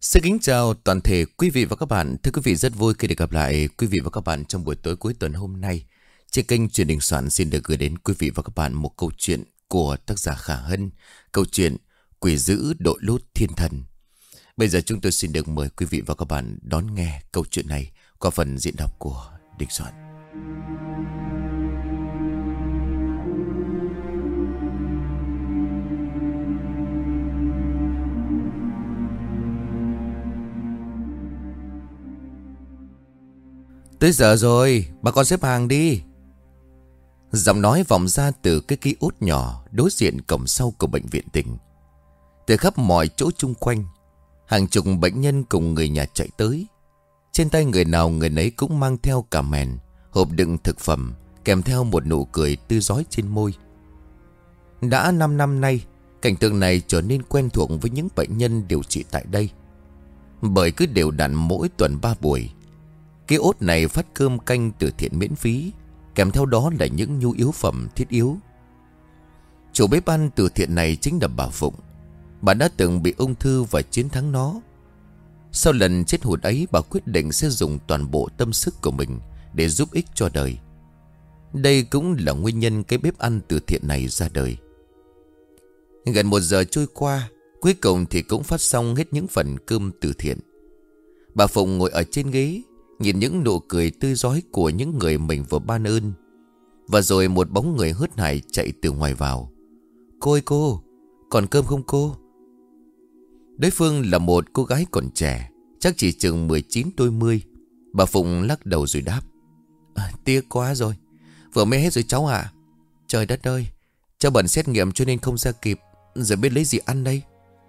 Xin kính chào toàn thể quý vị và các bạn. Thưa quý vị, rất vui khi được gặp lại quý vị và các bạn trong buổi tối cuối tuần hôm nay. Trên kênh Chuyện Đình Soạn xin được gửi đến quý vị và các bạn một câu chuyện của tác giả Khả Hân. Câu chuyện Quỷ Dữ Đội Lốt Thiên Thần. Bây giờ chúng tôi xin được mời quý vị và các bạn đón nghe câu chuyện này qua phần diễn đọc của Đình Soạn. Tới giờ rồi, bà con xếp hàng đi. Giọng nói vọng ra từ cái ký ốt nhỏ đối diện cổng sau của bệnh viện tỉnh. Từ khắp mọi chỗ chung quanh, hàng chục bệnh nhân cùng người nhà chạy tới. Trên tay người nào người nấy cũng mang theo cả mền, hộp đựng thực phẩm, kèm theo một nụ cười tươi rói trên môi. Đã 5 năm nay, cảnh tượng này trở nên quen thuộc với những bệnh nhân điều trị tại đây. Bởi cứ đều đặn mỗi tuần 3 buổi, cái ốt này phát cơm canh từ thiện miễn phí, kèm theo đó là những nhu yếu phẩm thiết yếu. Chủ bếp ăn từ thiện này chính là bà Phụng. Bà đã từng bị ung thư và chiến thắng nó. Sau lần chết hụt ấy, bà quyết định sẽ dùng toàn bộ tâm sức của mình để giúp ích cho đời. Đây cũng là nguyên nhân cái bếp ăn từ thiện này ra đời. Gần 1 giờ trôi qua, cuối cùng thì cũng phát xong hết những phần cơm từ thiện. Bà Phụng ngồi ở trên ghế, nhìn những nụ cười tươi rói của những người mình vừa ban ơn. Và rồi một bóng người hớt hải chạy từ ngoài vào. Cô ơi cô, còn cơm không cô? Đối phương là một cô gái còn trẻ, chắc chỉ chừng 19 đôi mươi. Bà Phụng lắc đầu rồi đáp: Tiếc quá rồi, vừa mới hết rồi cháu ạ. Trời đất ơi, cháu bận xét nghiệm cho nên không ra kịp, giờ biết lấy gì ăn đây.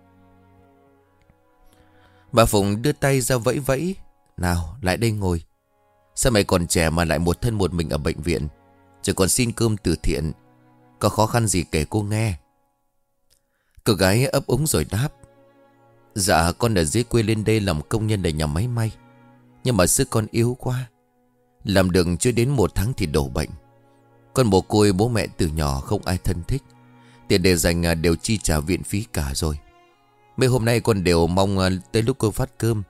Bà Phụng đưa tay ra vẫy vẫy: Nào lại đây ngồi. Sao mày còn trẻ mà lại một thân một mình ở bệnh viện, rồi còn xin cơm từ thiện? Có khó khăn gì kể cô nghe. Cô gái ấp úng rồi đáp: Dạ con ở dưới quê lên đây làm công nhân ở nhà máy may, nhưng mà sức con yếu quá, làm được chưa đến 1 tháng thì đổ bệnh. Con mồ côi bố mẹ từ nhỏ, không ai thân thích. Tiền để dành đều chi trả viện phí cả rồi. Mấy hôm nay con đều mong tới lúc cô phát cơm.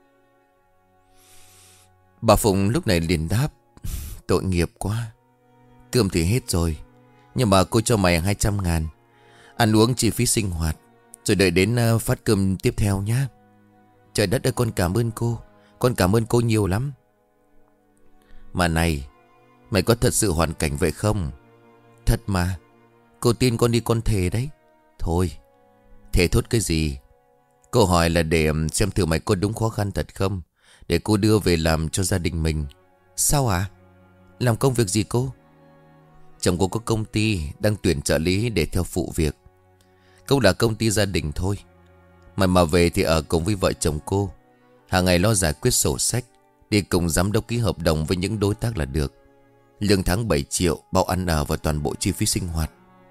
Bà Phụng lúc này liền đáp: Tội nghiệp quá, cơm thì hết rồi, nhưng mà cô cho mày 200.000, ăn uống chi phí sinh hoạt, rồi đợi đến phát cơm tiếp theo nhá. Trời đất ơi, con cảm ơn cô, con cảm ơn cô nhiều lắm. Mà này, mày có thật sự hoàn cảnh vậy không? Thật mà, cô tin con đi con thề đấy. Thôi, thề thốt cái gì? Cô hỏi là để xem thử mày có đúng khó khăn thật không, để cô đưa về làm cho gia đình mình. Sao à? Làm công việc gì cô? Chồng cô có công ty, đang tuyển trợ lý để theo phụ việc. Cũng là công ty gia đình thôi. Mà về thì ở cùng với vợ chồng cô, hàng ngày lo giải quyết sổ sách, đi cùng giám đốc ký hợp đồng với những đối tác là được. Lương tháng 7 triệu, bao ăn ở và toàn bộ chi phí sinh hoạt.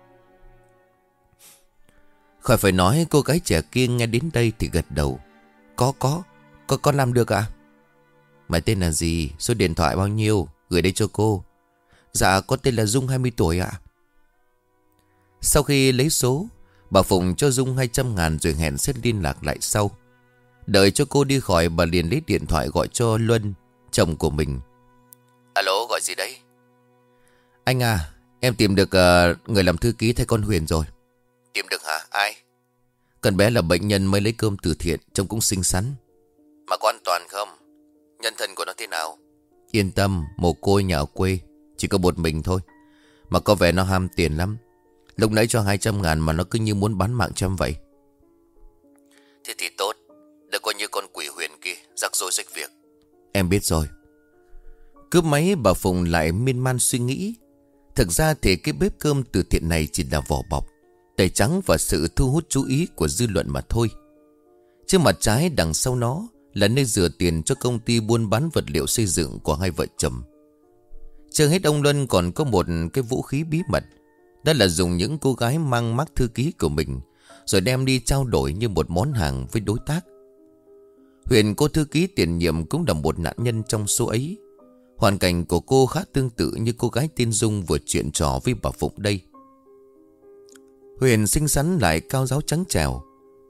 Khỏi phải nói, cô gái trẻ kia nghe đến đây thì gật đầu. Con làm được à? Mày tên là gì? Số điện thoại bao nhiêu? Gửi đây cho cô. Dạ con tên là Dung, 20 tuổi ạ. Sau khi lấy số, bà Phụng cho Dung 200.000 rồi hẹn sẽ liên lạc lại sau. Đợi cho cô đi khỏi, bà liền lấy điện thoại gọi cho Luân, chồng của mình. Alo, gọi gì đấy? Anh à, em tìm được người làm thư ký thay con Huyền rồi. Tìm được hả? Ai? Con bé là bệnh nhân mới lấy cơm từ thiện, trông cũng xinh xắn. Mà có an toàn không? Nhân thân của nó thế nào? Yên tâm, mồ côi nhà ở quê, chỉ có một mình thôi. Mà có vẻ nó ham tiền lắm. Lúc nãy cho 200.000 mà nó cứ như muốn bán mạng cho em vậy. Thế thì tốt, đừng có như con quỷ Huyền kia rắc rối rách việc. Em biết rồi. Cướp máy, bà Phụng lại miên man suy nghĩ. Thực ra thì cái bếp cơm từ thiện này chỉ là vỏ bọc, tẩy trắng và sự thu hút chú ý của dư luận mà thôi. Chứ mặt trái đằng sau nó là nơi rửa tiền cho công ty buôn bán vật liệu xây dựng của hai vợ chồng. Chưa hết, ông Luân còn có một cái vũ khí bí mật. Đó là dùng những cô gái mang mác thư ký của mình, rồi đem đi trao đổi như một món hàng với đối tác. Huyền, cô thư ký tiền nhiệm, cũng là một nạn nhân trong số ấy. Hoàn cảnh của cô khá tương tự như cô gái tên Dung vừa chuyện trò với bà Phụng đây. Huyền xinh xắn lại cao ráo trắng trẻo,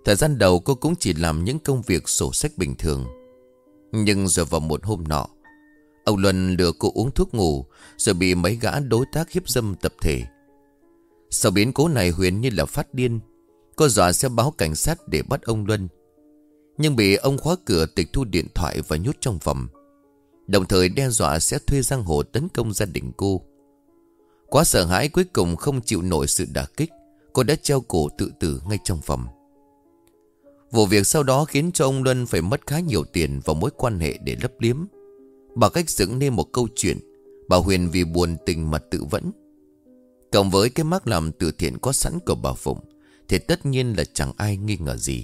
Thời gian đầu cô cũng chỉ làm những công việc sổ sách bình thường. Nhưng rồi vào một hôm nọ, ông Luân lừa cô uống thuốc ngủ, rồi bị mấy gã đối tác hiếp dâm tập thể. Sau biến cố này, Huyền như là phát điên. Cô dọa sẽ báo cảnh sát để bắt ông Luân, nhưng bị ông khóa cửa, tịch thu điện thoại và nhốt trong phòng, đồng thời đe dọa sẽ thuê giang hồ tấn công gia đình cô. Quá sợ hãi, cuối cùng không chịu nổi sự đả kích, cô đã treo cổ tự tử ngay trong phòng. Vụ việc sau đó khiến cho ông Luân phải mất khá nhiều tiền vào mối quan hệ để lấp liếm. Bằng cách dựng nên một câu chuyện bà Huyền vì buồn tình mà tự vẫn, cộng với cái mác làm từ thiện có sẵn của bà Phụng, thì tất nhiên là chẳng ai nghi ngờ gì.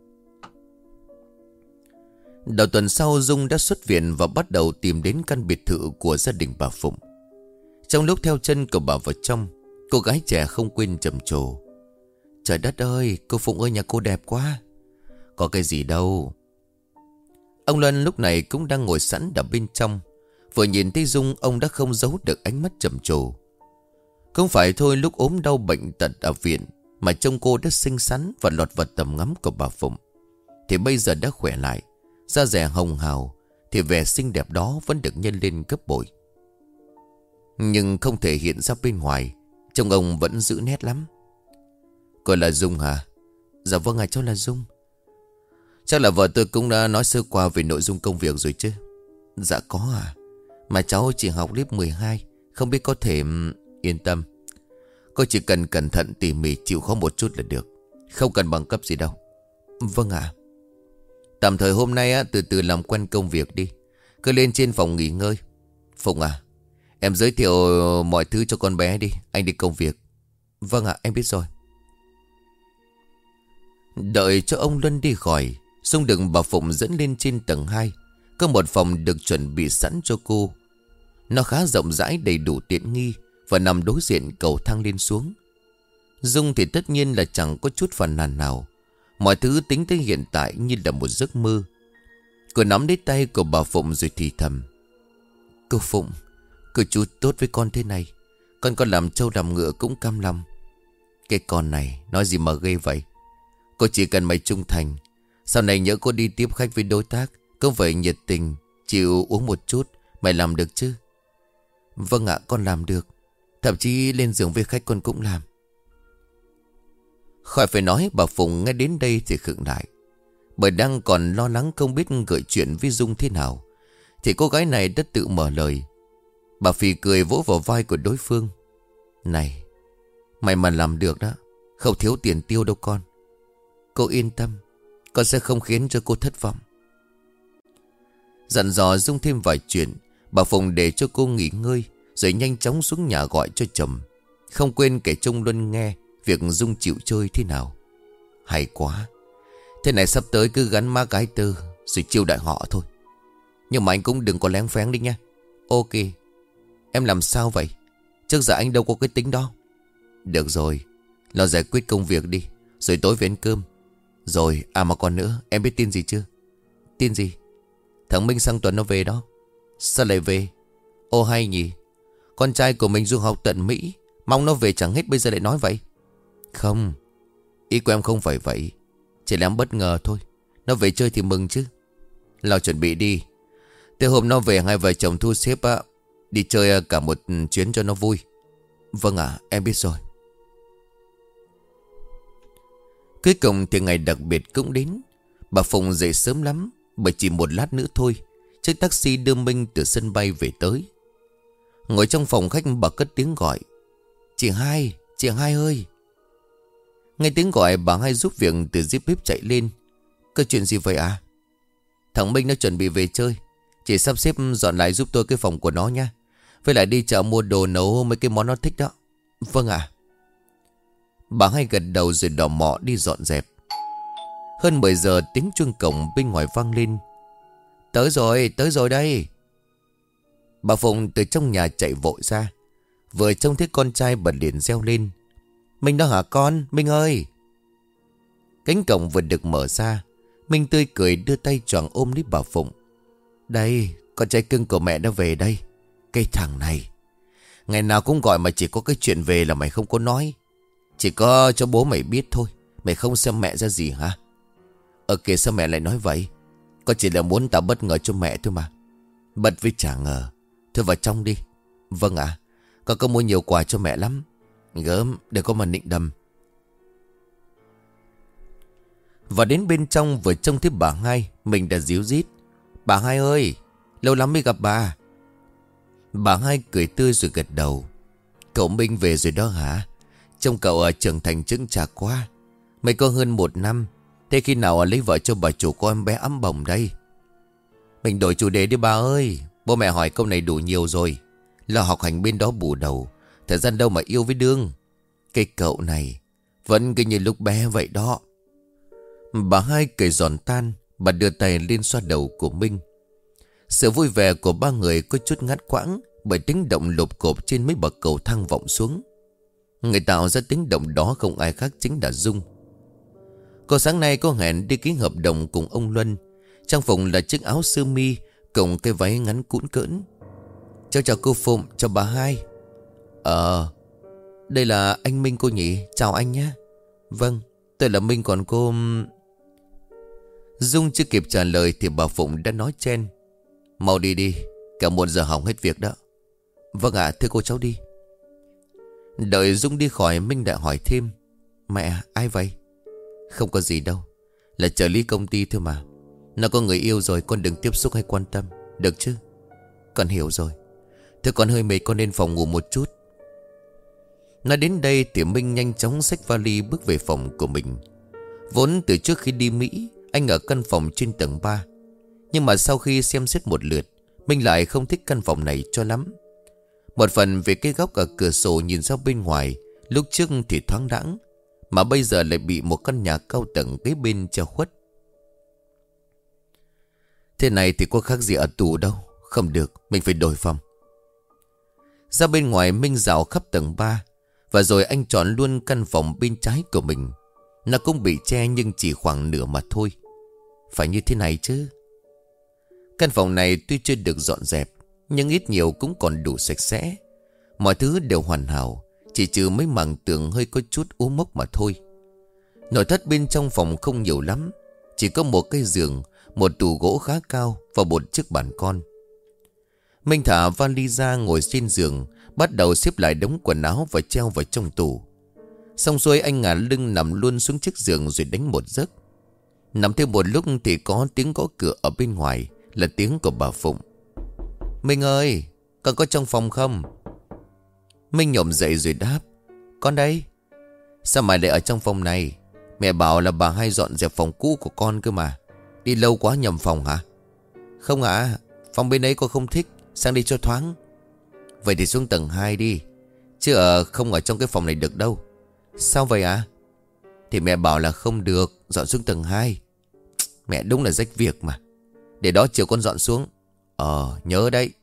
Đầu tuần sau, Dung đã xuất viện và bắt đầu tìm đến căn biệt thự của gia đình bà Phụng. Trong lúc theo chân của bà vào trong, cô gái trẻ không quên trầm trồ: "Trời đất ơi, cô Phụng ơi, nhà cô đẹp quá." "Có cái gì đâu." Ông Luân lúc này cũng đang ngồi sẵn ở bên trong. Vừa nhìn thấy Dung, ông đã không giấu được ánh mắt trầm trồ. Không phải thôi, lúc ốm đau bệnh tật ở viện mà trông cô đã xinh xắn và lọt vào tầm ngắm của bà Phụng, thì bây giờ đã khỏe lại, da dẻ hồng hào, thì vẻ xinh đẹp đó vẫn được nhân lên gấp bội. Nhưng không thể hiện ra bên ngoài, trông ông vẫn giữ nét lắm. "Cô là Dung hả?" "Dạ vâng ạ, cháu là Dung." "Chắc là vợ tôi cũng đã nói sơ qua về nội dung công việc rồi chứ?" "Dạ có à, mà cháu chỉ học lớp 12, không biết có thể..." "Yên tâm, cô chỉ cần cẩn thận tỉ mỉ, chịu khó một chút là được, không cần bằng cấp gì đâu." "Vâng ạ." "Tạm thời hôm nay từ từ làm quen công việc đi, cứ lên trên phòng nghỉ ngơi. Phụng à, em giới thiệu mọi thứ cho con bé đi, anh đi công việc." "Vâng ạ, em biết rồi." Đợi cho ông Luân đi khỏi, Dung được bà Phụng dẫn lên trên tầng 2. Có một phòng được chuẩn bị sẵn cho cô. Nó khá rộng rãi, đầy đủ tiện nghi và nằm đối diện cầu thang lên xuống. Dung thì tất nhiên là chẳng có chút phàn nàn nào. Mọi thứ tính tới hiện tại như là một giấc mơ. Cô nắm lấy tay của bà Phụng rồi thì thầm: "Cô Phụng, cô chú tốt với con thế này, con làm trâu làm ngựa cũng cam lòng. Cái con này nói gì mà ghê vậy. Cô chỉ cần mày trung thành. Sau này nhớ cô đi tiếp khách với đối tác, cứ phải nhiệt tình, chịu uống một chút. Mày làm được chứ?" "Vâng ạ, con làm được. Thậm chí lên giường với khách con cũng làm." Khỏi phải nói, bà Phụng nghe đến đây thì khựng lại. Bởi đang còn lo lắng không biết gợi chuyện với Dung thế nào, thì cô gái này đã tự mở lời. Bà phì cười vỗ vào vai của đối phương: "Này, mày mà làm được đó, không thiếu tiền tiêu đâu con. Cô yên tâm, con sẽ không khiến cho cô thất vọng." Dặn dò Dung thêm vài chuyện, bà Phụng để cho cô nghỉ ngơi, rồi nhanh chóng xuống nhà gọi cho chồng, không quên kể trông Luân nghe việc Dung chịu chơi thế nào. Hay quá. Thế này sắp tới cứ gắn má gái tơ rồi chiêu đại họ thôi. Nhưng mà anh cũng đừng có lén phén đi nha. Ok. Em làm sao vậy? Trước giờ anh đâu có cái tính đó. Được rồi, lo giải quyết công việc đi, rồi tối về ăn cơm. Rồi, à mà còn nữa, em biết tin gì chưa? Tin gì? Thằng Minh sang tuần nó về đó. Sao lại về? Ô hay nhỉ. Con trai của mình du học tận Mỹ, mong nó về chẳng hết bây giờ lại nói vậy. Không, ý của em không phải vậy, chỉ là em bất ngờ thôi. Nó về chơi thì mừng chứ. Lo chuẩn bị đi. Tới hôm nó về, hai vợ chồng thu xếp đi chơi cả một chuyến cho nó vui. Vâng ạ, em biết rồi. Cuối cùng thì ngày đặc biệt cũng đến. Bà Phụng dậy sớm lắm, bởi chỉ một lát nữa thôi chiếc taxi đưa Minh từ sân bay về tới. Ngồi trong phòng khách, bà cất tiếng gọi: Chị Hai ơi. Nghe tiếng gọi, bà Hai giúp việc từ dưới bếp chạy lên. Có chuyện gì vậy à? Thằng Minh nó chuẩn bị về chơi, chị sắp xếp dọn lại giúp tôi cái phòng của nó nha. Với lại đi chợ mua đồ nấu mấy cái món nó thích đó. Vâng ạ. Bà Hai gật đầu rồi đỏ mọ đi dọn dẹp. Hơn 10 giờ tiếng chuông cổng bên ngoài vang lên. Tới rồi đây. Bà Phụng từ trong nhà chạy vội ra. Vừa trông thấy con trai bà liền reo lên: Minh đó hả con? Minh ơi. Cánh cổng vừa được mở ra, Minh tươi cười đưa tay choàng ôm lấy bà Phụng. Đây, con trai cưng của mẹ đã về đây. Cái thằng này, ngày nào cũng gọi mà chỉ có cái chuyện về là mày không có nói. Chỉ có cho bố mày biết thôi, Mày không xem mẹ ra gì hả? Ở kìa, sao mẹ lại nói vậy? Con chỉ là muốn tạo bất ngờ cho mẹ thôi mà. Bất với chả ngờ. Thôi vào trong đi. Vâng ạ. Con có mua nhiều quà cho mẹ lắm. Gớm, để con mà nịnh đầm. Và đến bên trong vừa trông thấy bà Hai, mình đã díu dít. Bà Hai ơi, lâu lắm mới gặp bà. Bà Hai cười tươi rồi gật đầu. Cậu Minh về rồi đó hả? Trông cậu ở trưởng thành chững chạc quá. Mày có hơn 1 năm. Thế khi nào lấy vợ cho bà chủ có em bé ấm bồng đây? Mình đổi chủ đề đi bà ơi. Bố mẹ hỏi câu này đủ nhiều rồi. Là học hành bên đó bù đầu. Thời gian đâu mà yêu với đương. Cái cậu này vẫn cứ như lúc bé vậy đó. Bà Hai cười giòn tan. Bà đưa tay lên xoa đầu của Minh. Sự vui vẻ của ba người có chút ngắt quãng bởi tiếng động lộp cộp trên mấy bậc cầu thang vọng xuống. Người tạo ra tiếng động đó không ai khác chính là Dung. Cô sáng nay có hẹn đi ký hợp đồng cùng ông Luân. Trang phục là chiếc áo sơ mi cùng cái váy ngắn cũn cỡn. Cháu chào cô Phụng, chào bà Hai. Đây là anh Minh cô nhỉ? Chào anh nhé. Vâng, tôi là Minh còn cô... Dung chưa kịp trả lời thì bà Phụng đã nói chen. Mau đi đi, cả 1 giờ hỏng hết việc đó. Vâng ạ, thưa cô cháu đi. Đợi Dung đi khỏi, Minh đã hỏi thêm. Mẹ, ai vậy? Không có gì đâu, là trợ lý công ty thôi mà. Nó có người yêu rồi, con đừng tiếp xúc hay quan tâm, được chứ? Con hiểu rồi. Thế con hơi mệt, con lên phòng ngủ một chút. Nói đến đây thì Minh nhanh chóng xách vali bước về phòng của mình. Vốn từ trước khi đi Mỹ, anh ở căn phòng trên tầng 3. Nhưng mà sau khi xem xét một lượt, Minh lại không thích căn phòng này cho lắm. Một phần vì cái góc ở cửa sổ nhìn ra bên ngoài, lúc trước thì thoáng đãng, mà bây giờ lại bị một căn nhà cao tầng kế bên che khuất. Thế này thì có khác gì ở tù đâu. Không được, mình phải đổi phòng. Ra bên ngoài, Minh dạo khắp tầng 3. Và rồi anh chọn luôn căn phòng bên trái của mình. Nó cũng bị che nhưng chỉ khoảng nửa mà thôi. Phải như thế này chứ. Căn phòng này tuy chưa được dọn dẹp, nhưng ít nhiều cũng còn đủ sạch sẽ. Mọi thứ đều hoàn hảo, chỉ trừ mấy mảng tường hơi có chút úa mốc mà thôi. Nội thất bên trong phòng không nhiều lắm. Chỉ có một cái giường, một tủ gỗ khá cao và một chiếc bàn con. Minh thả vali ra ngồi trên giường, bắt đầu xếp lại đống quần áo và treo vào trong tủ. Xong xuôi anh ngả lưng nằm luôn xuống chiếc giường rồi đánh một giấc. Nằm thêm một lúc thì có tiếng gõ cửa ở bên ngoài, là tiếng của bà Phụng. Minh ơi, con có trong phòng không? Minh nhổm dậy rồi đáp. Con đây. Sao mày lại ở trong phòng này? Mẹ bảo là bà hay dọn dẹp phòng cũ của con cơ mà. Đi lâu quá nhầm phòng hả? Không ạ, phòng bên ấy con không thích, sang đi cho thoáng. Vậy thì xuống tầng 2 đi, chứ không ở trong cái phòng này được đâu. Sao vậy ạ? Thì mẹ bảo là không được, dọn xuống tầng 2. Mẹ đúng là rách việc mà. Để đó chiều con dọn xuống. Nhớ đấy.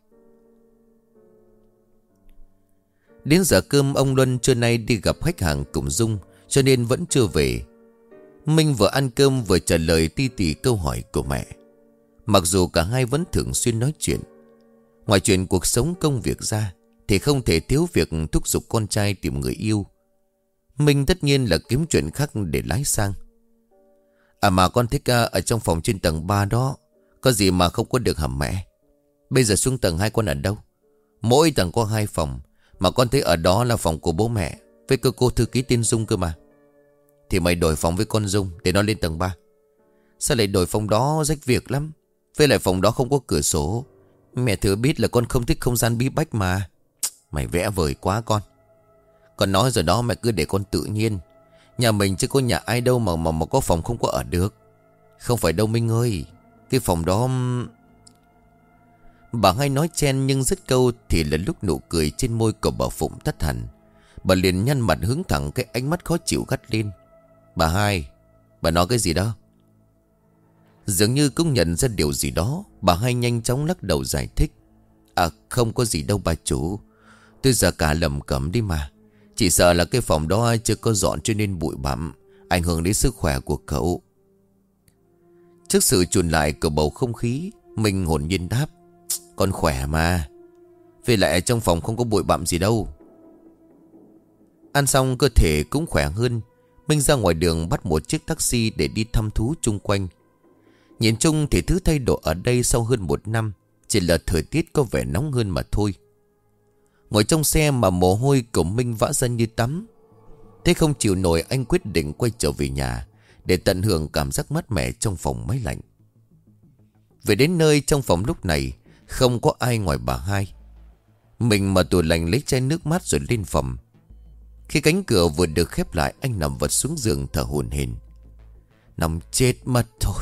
Đến giờ cơm, ông Luân trưa nay đi gặp khách hàng cùng Dung, cho nên vẫn chưa về. Minh vừa ăn cơm vừa trả lời ti tỉ câu hỏi của mẹ. Mặc dù cả hai vẫn thường xuyên nói chuyện, ngoài chuyện cuộc sống công việc ra thì không thể thiếu việc thúc giục con trai tìm người yêu. Minh tất nhiên là kiếm chuyện khác để lái sang. Mà con thích ở trong phòng trên tầng 3 đó. Có gì mà không có được hả mẹ? Bây giờ xuống tầng 2 con ở đâu? Mỗi tầng có 2 phòng, mà con thấy ở đó là phòng của bố mẹ với cô thư ký tên Dung cơ mà. Thì mày đổi phòng với con Dung để nó lên tầng 3. Sao lại đổi phòng đó, rách việc lắm. Với lại phòng đó không có cửa sổ. Mẹ thừa biết là con không thích không gian bí bách mà. Mày vẽ vời quá con. Con nói rồi đó, mẹ cứ để con tự nhiên. Nhà mình chứ có nhà ai đâu mà có phòng không có ở được. Không phải đâu Minh ơi. Cái phòng đó... Bà Hai nói chen nhưng dứt câu thì là lúc nụ cười trên môi của bà Phụng tắt hẳn. Bà liền nhăn mặt hướng thẳng cái ánh mắt khó chịu gắt lên. Bà Hai, bà nói cái gì đó? Dường như cũng nhận ra điều gì đó, bà Hai nhanh chóng lắc đầu giải thích. Không có gì đâu bà chủ. Tôi giờ cả lầm cẩm đi mà. Chỉ sợ là cái phòng đó chưa có dọn cho nên bụi bặm, ảnh hưởng đến sức khỏe của cậu. Trước sự chùn lại của bầu không khí, mình hồn nhiên đáp. Con khỏe mà. Vì lại trong phòng không có bụi bặm gì đâu. Ăn xong cơ thể cũng khỏe hơn. Minh ra ngoài đường bắt một chiếc taxi để đi thăm thú chung quanh. Nhìn chung thì thứ thay đổi ở đây sau hơn 1 năm chỉ là thời tiết có vẻ nóng hơn mà thôi. Ngồi trong xe mà mồ hôi của Minh vã ra như tắm. Thế không chịu nổi, anh quyết định quay trở về nhà để tận hưởng cảm giác mát mẻ trong phòng máy lạnh. Về đến nơi, trong phòng lúc này không có ai ngoài bà hai. Mình mở tủ lạnh lấy chai nước mát rồi lên phòng. Khi cánh cửa vừa được khép lại, anh nằm vật xuống giường thở hổn hển. Nằm chết mất thôi.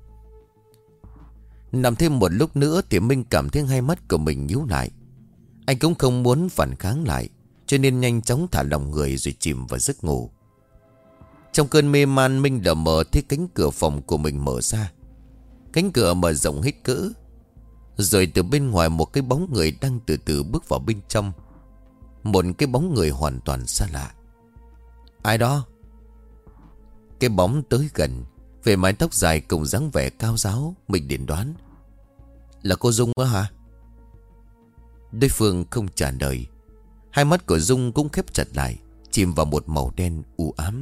Nằm thêm một lúc nữa thì Minh cảm thấy hai mắt của mình nhíu lại. Anh cũng không muốn phản kháng lại, cho nên nhanh chóng thả lỏng người rồi chìm vào giấc ngủ. Trong cơn mê man, Minh đã mở thấy cánh cửa phòng của mình mở ra. Cánh cửa mở rộng hết cỡ. Rồi từ bên ngoài một cái bóng người đang từ từ bước vào bên trong. Một cái bóng người hoàn toàn xa lạ. Ai đó? Cái bóng tới gần, về mái tóc dài cùng dáng vẻ cao ráo, mình điện đoán. Là cô Dung á hả? Đối phương không trả lời. Hai mắt của Dung cũng khép chặt lại, chìm vào một màu đen u ám.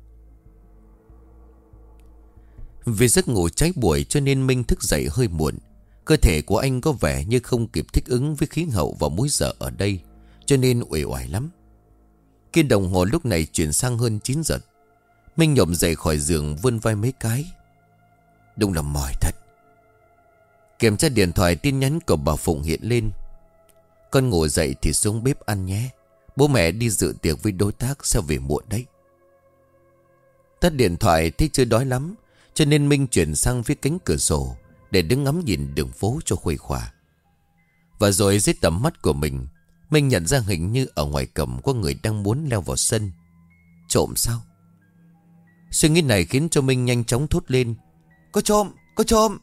Vì giấc ngủ cháy buổi cho nên Minh thức dậy hơi muộn. Cơ thể của anh có vẻ như không kịp thích ứng với khí hậu và múi giờ ở đây, cho nên uể oải lắm. Khi đồng hồ lúc này chuyển sang hơn 9 giờ, Minh nhổm dậy khỏi giường vươn vai mấy cái. Đúng là mỏi thật. Kiểm tra điện thoại, tin nhắn của bà Phụng hiện lên. Con ngủ dậy thì xuống bếp ăn nhé. Bố mẹ đi dự tiệc với đối tác sẽ về muộn đấy. Tắt điện thoại thấy chưa đói lắm, cho nên Minh chuyển sang phía cánh cửa sổ để đứng ngắm nhìn đường phố cho khuây khỏa. Và rồi dưới tầm mắt của mình, Minh nhận ra hình như ở ngoài cổng có người đang muốn leo vào sân. Trộm sao? Suy nghĩ này khiến cho Minh nhanh chóng thốt lên. Có trộm! Có trộm!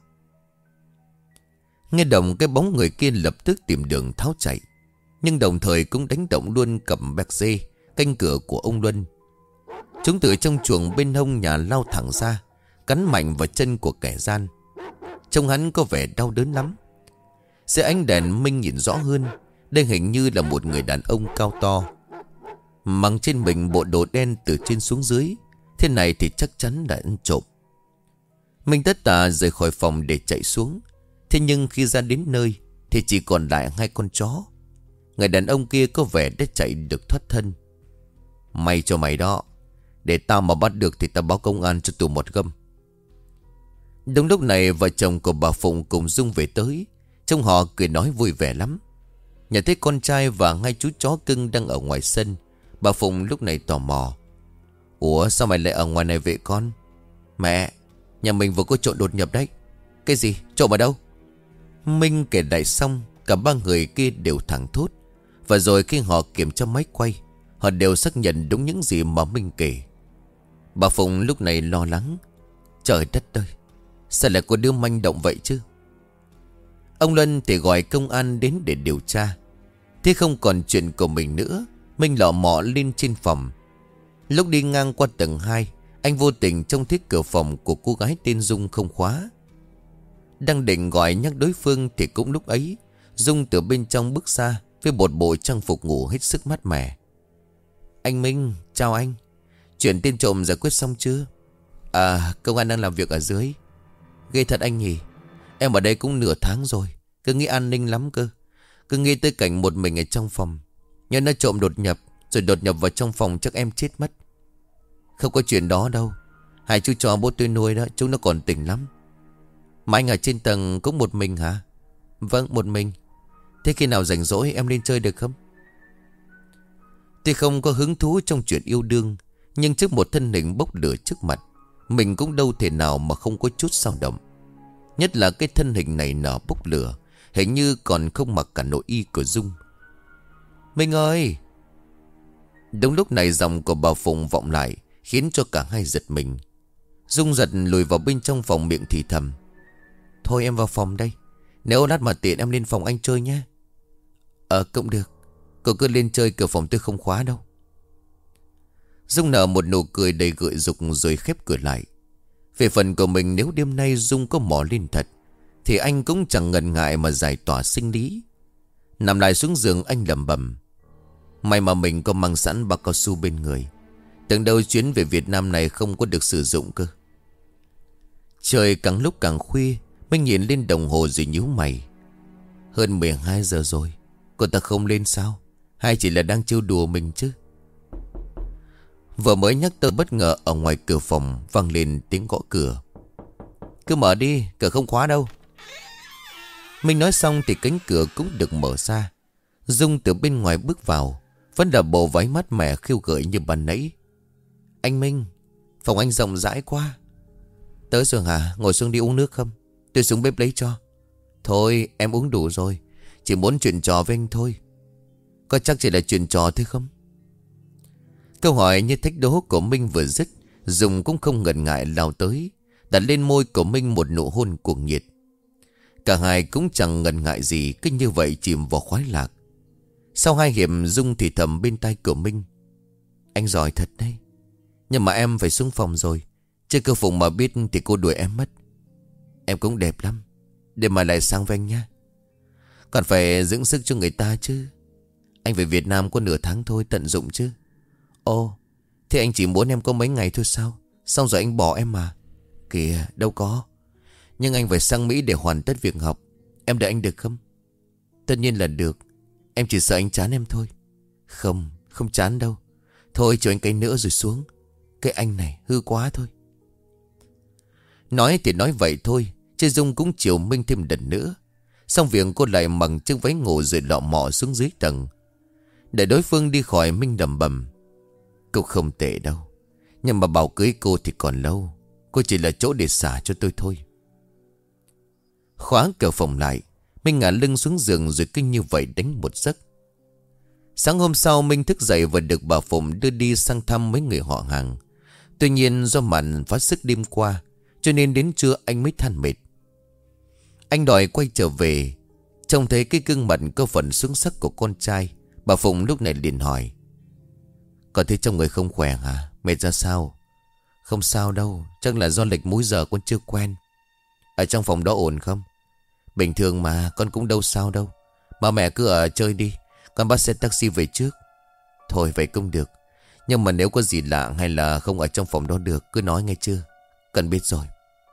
Nghe động, cái bóng người kia lập tức tìm đường tháo chạy, nhưng đồng thời cũng đánh động luôn cầm bẹc dê canh cửa của ông Luân. Chúng từ trong chuồng bên hông nhà lao thẳng ra, cắn mạnh vào chân của kẻ gian. Trông hắn có vẻ đau đớn lắm. Dưới ánh đèn Minh nhìn rõ hơn, đây hình như là một người đàn ông cao to, mặc trên mình bộ đồ đen từ trên xuống dưới. Thế này thì chắc chắn là ăn trộm. Minh tất tả rời khỏi phòng để chạy xuống. Thế nhưng khi ra đến nơi thì chỉ còn lại hai con chó. Người đàn ông kia có vẻ đã chạy được thoát thân. May cho mày đó. Để tao mà bắt được thì tao báo công an cho tụi một gâm. Đúng lúc này vợ chồng của bà Phụng cùng Dung về tới. Trông họ cười nói vui vẻ lắm. Nhìn thấy con trai và hai chú chó cưng đang ở ngoài sân, bà Phụng lúc này tò mò. Ủa sao mày lại ở ngoài này vậy con? Mẹ, nhà mình vừa có trộm đột nhập đấy. Cái gì? Trộm ở đâu? Minh kể lại xong, cả ba người kia đều thẳng thốt. Và rồi khi họ kiểm tra máy quay, họ đều xác nhận đúng những gì mà Minh kể. Bà Phụng lúc này lo lắng. Trời đất ơi, sao lại có đứa manh động vậy chứ? Ông Luân thì gọi công an đến để điều tra. Thế không còn chuyện của mình nữa, Minh lọ mọ lên trên phòng. Lúc đi ngang qua tầng 2, anh vô tình trông thấy cửa phòng của cô gái tên Dung không khóa. Đang định gọi nhắc đối phương thì cũng lúc ấy, Dung từ bên trong bước ra với một bộ trang phục ngủ hết sức mát mẻ. Anh Minh, chào anh. Chuyện tên trộm giải quyết xong chưa? À, công an đang làm việc ở dưới. Ghê thật anh nhỉ. Em ở đây cũng nửa tháng rồi, cứ nghĩ an ninh lắm cơ. Cứ nghĩ tới cảnh một mình ở trong phòng. Nhưng nó trộm đột nhập, rồi đột nhập vào trong phòng chắc em chết mất. Không có chuyện đó đâu. Hai chú chó bố tôi nuôi đó, chúng nó còn tỉnh lắm. Mà anh ở trên tầng cũng một mình hả? Vâng, một mình. Thế khi nào rảnh rỗi em lên chơi được không? Tuy không có hứng thú trong chuyện yêu đương, nhưng trước một thân hình bốc lửa trước mặt, mình cũng đâu thể nào mà không có chút dao động. Nhất là cái thân hình này nở bốc lửa, hình như còn không mặc cả nội y của Dung. Minh ơi! Đúng lúc này giọng của bà Phụng vọng lại, khiến cho cả hai giật mình. Dung giật lùi vào bên trong phòng, miệng thì thầm. Thôi em vào phòng đây. Nếu lát mà tiện em lên phòng anh chơi nhé. Cũng được. Cậu cứ lên chơi, cửa phòng tôi không khóa đâu. Dung nở một nụ cười đầy gợi dục rồi khép cửa lại. Về phần của mình, nếu đêm nay Dung có mò lên thật thì anh cũng chẳng ngần ngại mà giải tỏa sinh lý. Nằm lại xuống giường anh lẩm bẩm. May mà mình có mang sẵn bao cao su bên người. Tưởng đâu chuyến về Việt Nam này không có được sử dụng cơ. Trời càng lúc càng khuya. Minh nhìn lên đồng hồ rồi nhíu mày. Hơn 12 giờ rồi, cô ta không lên sao? Hay chỉ là đang trêu đùa mình chứ? Vừa mới nhắc tới, bất ngờ ở ngoài cửa phòng vang lên tiếng gõ cửa. Cứ mở đi, cửa không khóa đâu. Minh nói xong thì cánh cửa cũng được mở ra. Dung từ bên ngoài bước vào, vẫn là bộ váy mát mẻ khiêu gợi như ban nãy. Anh Minh, phòng anh rộng rãi quá. Tới rồi hả? Ngồi xuống đi uống nước không? Tôi xuống bếp lấy cho. Thôi em uống đủ rồi, chỉ muốn chuyện trò với anh thôi. Có chắc chỉ là chuyện trò thôi không? Câu hỏi như thách đố của Minh vừa dứt, Dung cũng không ngần ngại lao tới, đặt lên môi của Minh một nụ hôn cuồng nhiệt. Cả hai cũng chẳng ngần ngại gì, cứ như vậy chìm vào khoái lạc. Sau 2 hiệp, Dung thì thầm bên tai của Minh. Anh giỏi thật đấy, nhưng mà em phải xuống phòng rồi. Chứ cơ Phụng mà biết thì cô đuổi em mất. Em cũng đẹp lắm, để mà lại sang với anh nhá. Còn phải dưỡng sức cho người ta chứ. Anh về Việt Nam có nửa tháng thôi, tận dụng chứ. Ồ, thế anh chỉ muốn em có mấy ngày thôi sao? Xong rồi anh bỏ em mà. Kìa, đâu có. Nhưng anh phải sang Mỹ để hoàn tất việc học. Em đợi anh được không? Tất nhiên là được. Em chỉ sợ anh chán em thôi. Không, không chán đâu. Thôi cho anh cái nữa rồi xuống. Cái anh này hư quá thôi. Nói thì nói vậy thôi, chứ Dung cũng chiều Minh thêm lần nữa. Xong việc cô lại mặc chiếc váy ngủ rồi lọ mọ xuống dưới tầng. Để đối phương đi khỏi, Minh đầm bầm. Cô không tệ đâu, nhưng mà bảo cưới cô thì còn lâu. Cô chỉ là chỗ để xả cho tôi thôi. Khóa cửa phòng lại, Minh ngả lưng xuống giường rồi cứ như vậy đánh một giấc. Sáng hôm sau, Minh thức dậy và được bà Phụng đưa đi sang thăm mấy người họ hàng. Tuy nhiên do màn phát sức đêm qua, cho nên đến trưa anh mới than mệt. Anh đòi quay trở về. Trông thấy cái gương mặt có phần xuống sắc của con trai, bà Phụng lúc này liền hỏi. Con thấy trong người không khỏe hả? Mệt ra sao? Không sao đâu, chắc là do lệch múi giờ con chưa quen. Ở trong phòng đó ổn không? Bình thường mà, con cũng đâu sao đâu. Mà mẹ cứ ở chơi đi, con bắt xe taxi về trước. Thôi vậy cũng được. Nhưng mà nếu có gì lạ hay là không ở trong phòng đó được, cứ nói nghe chưa? Cần biết rồi.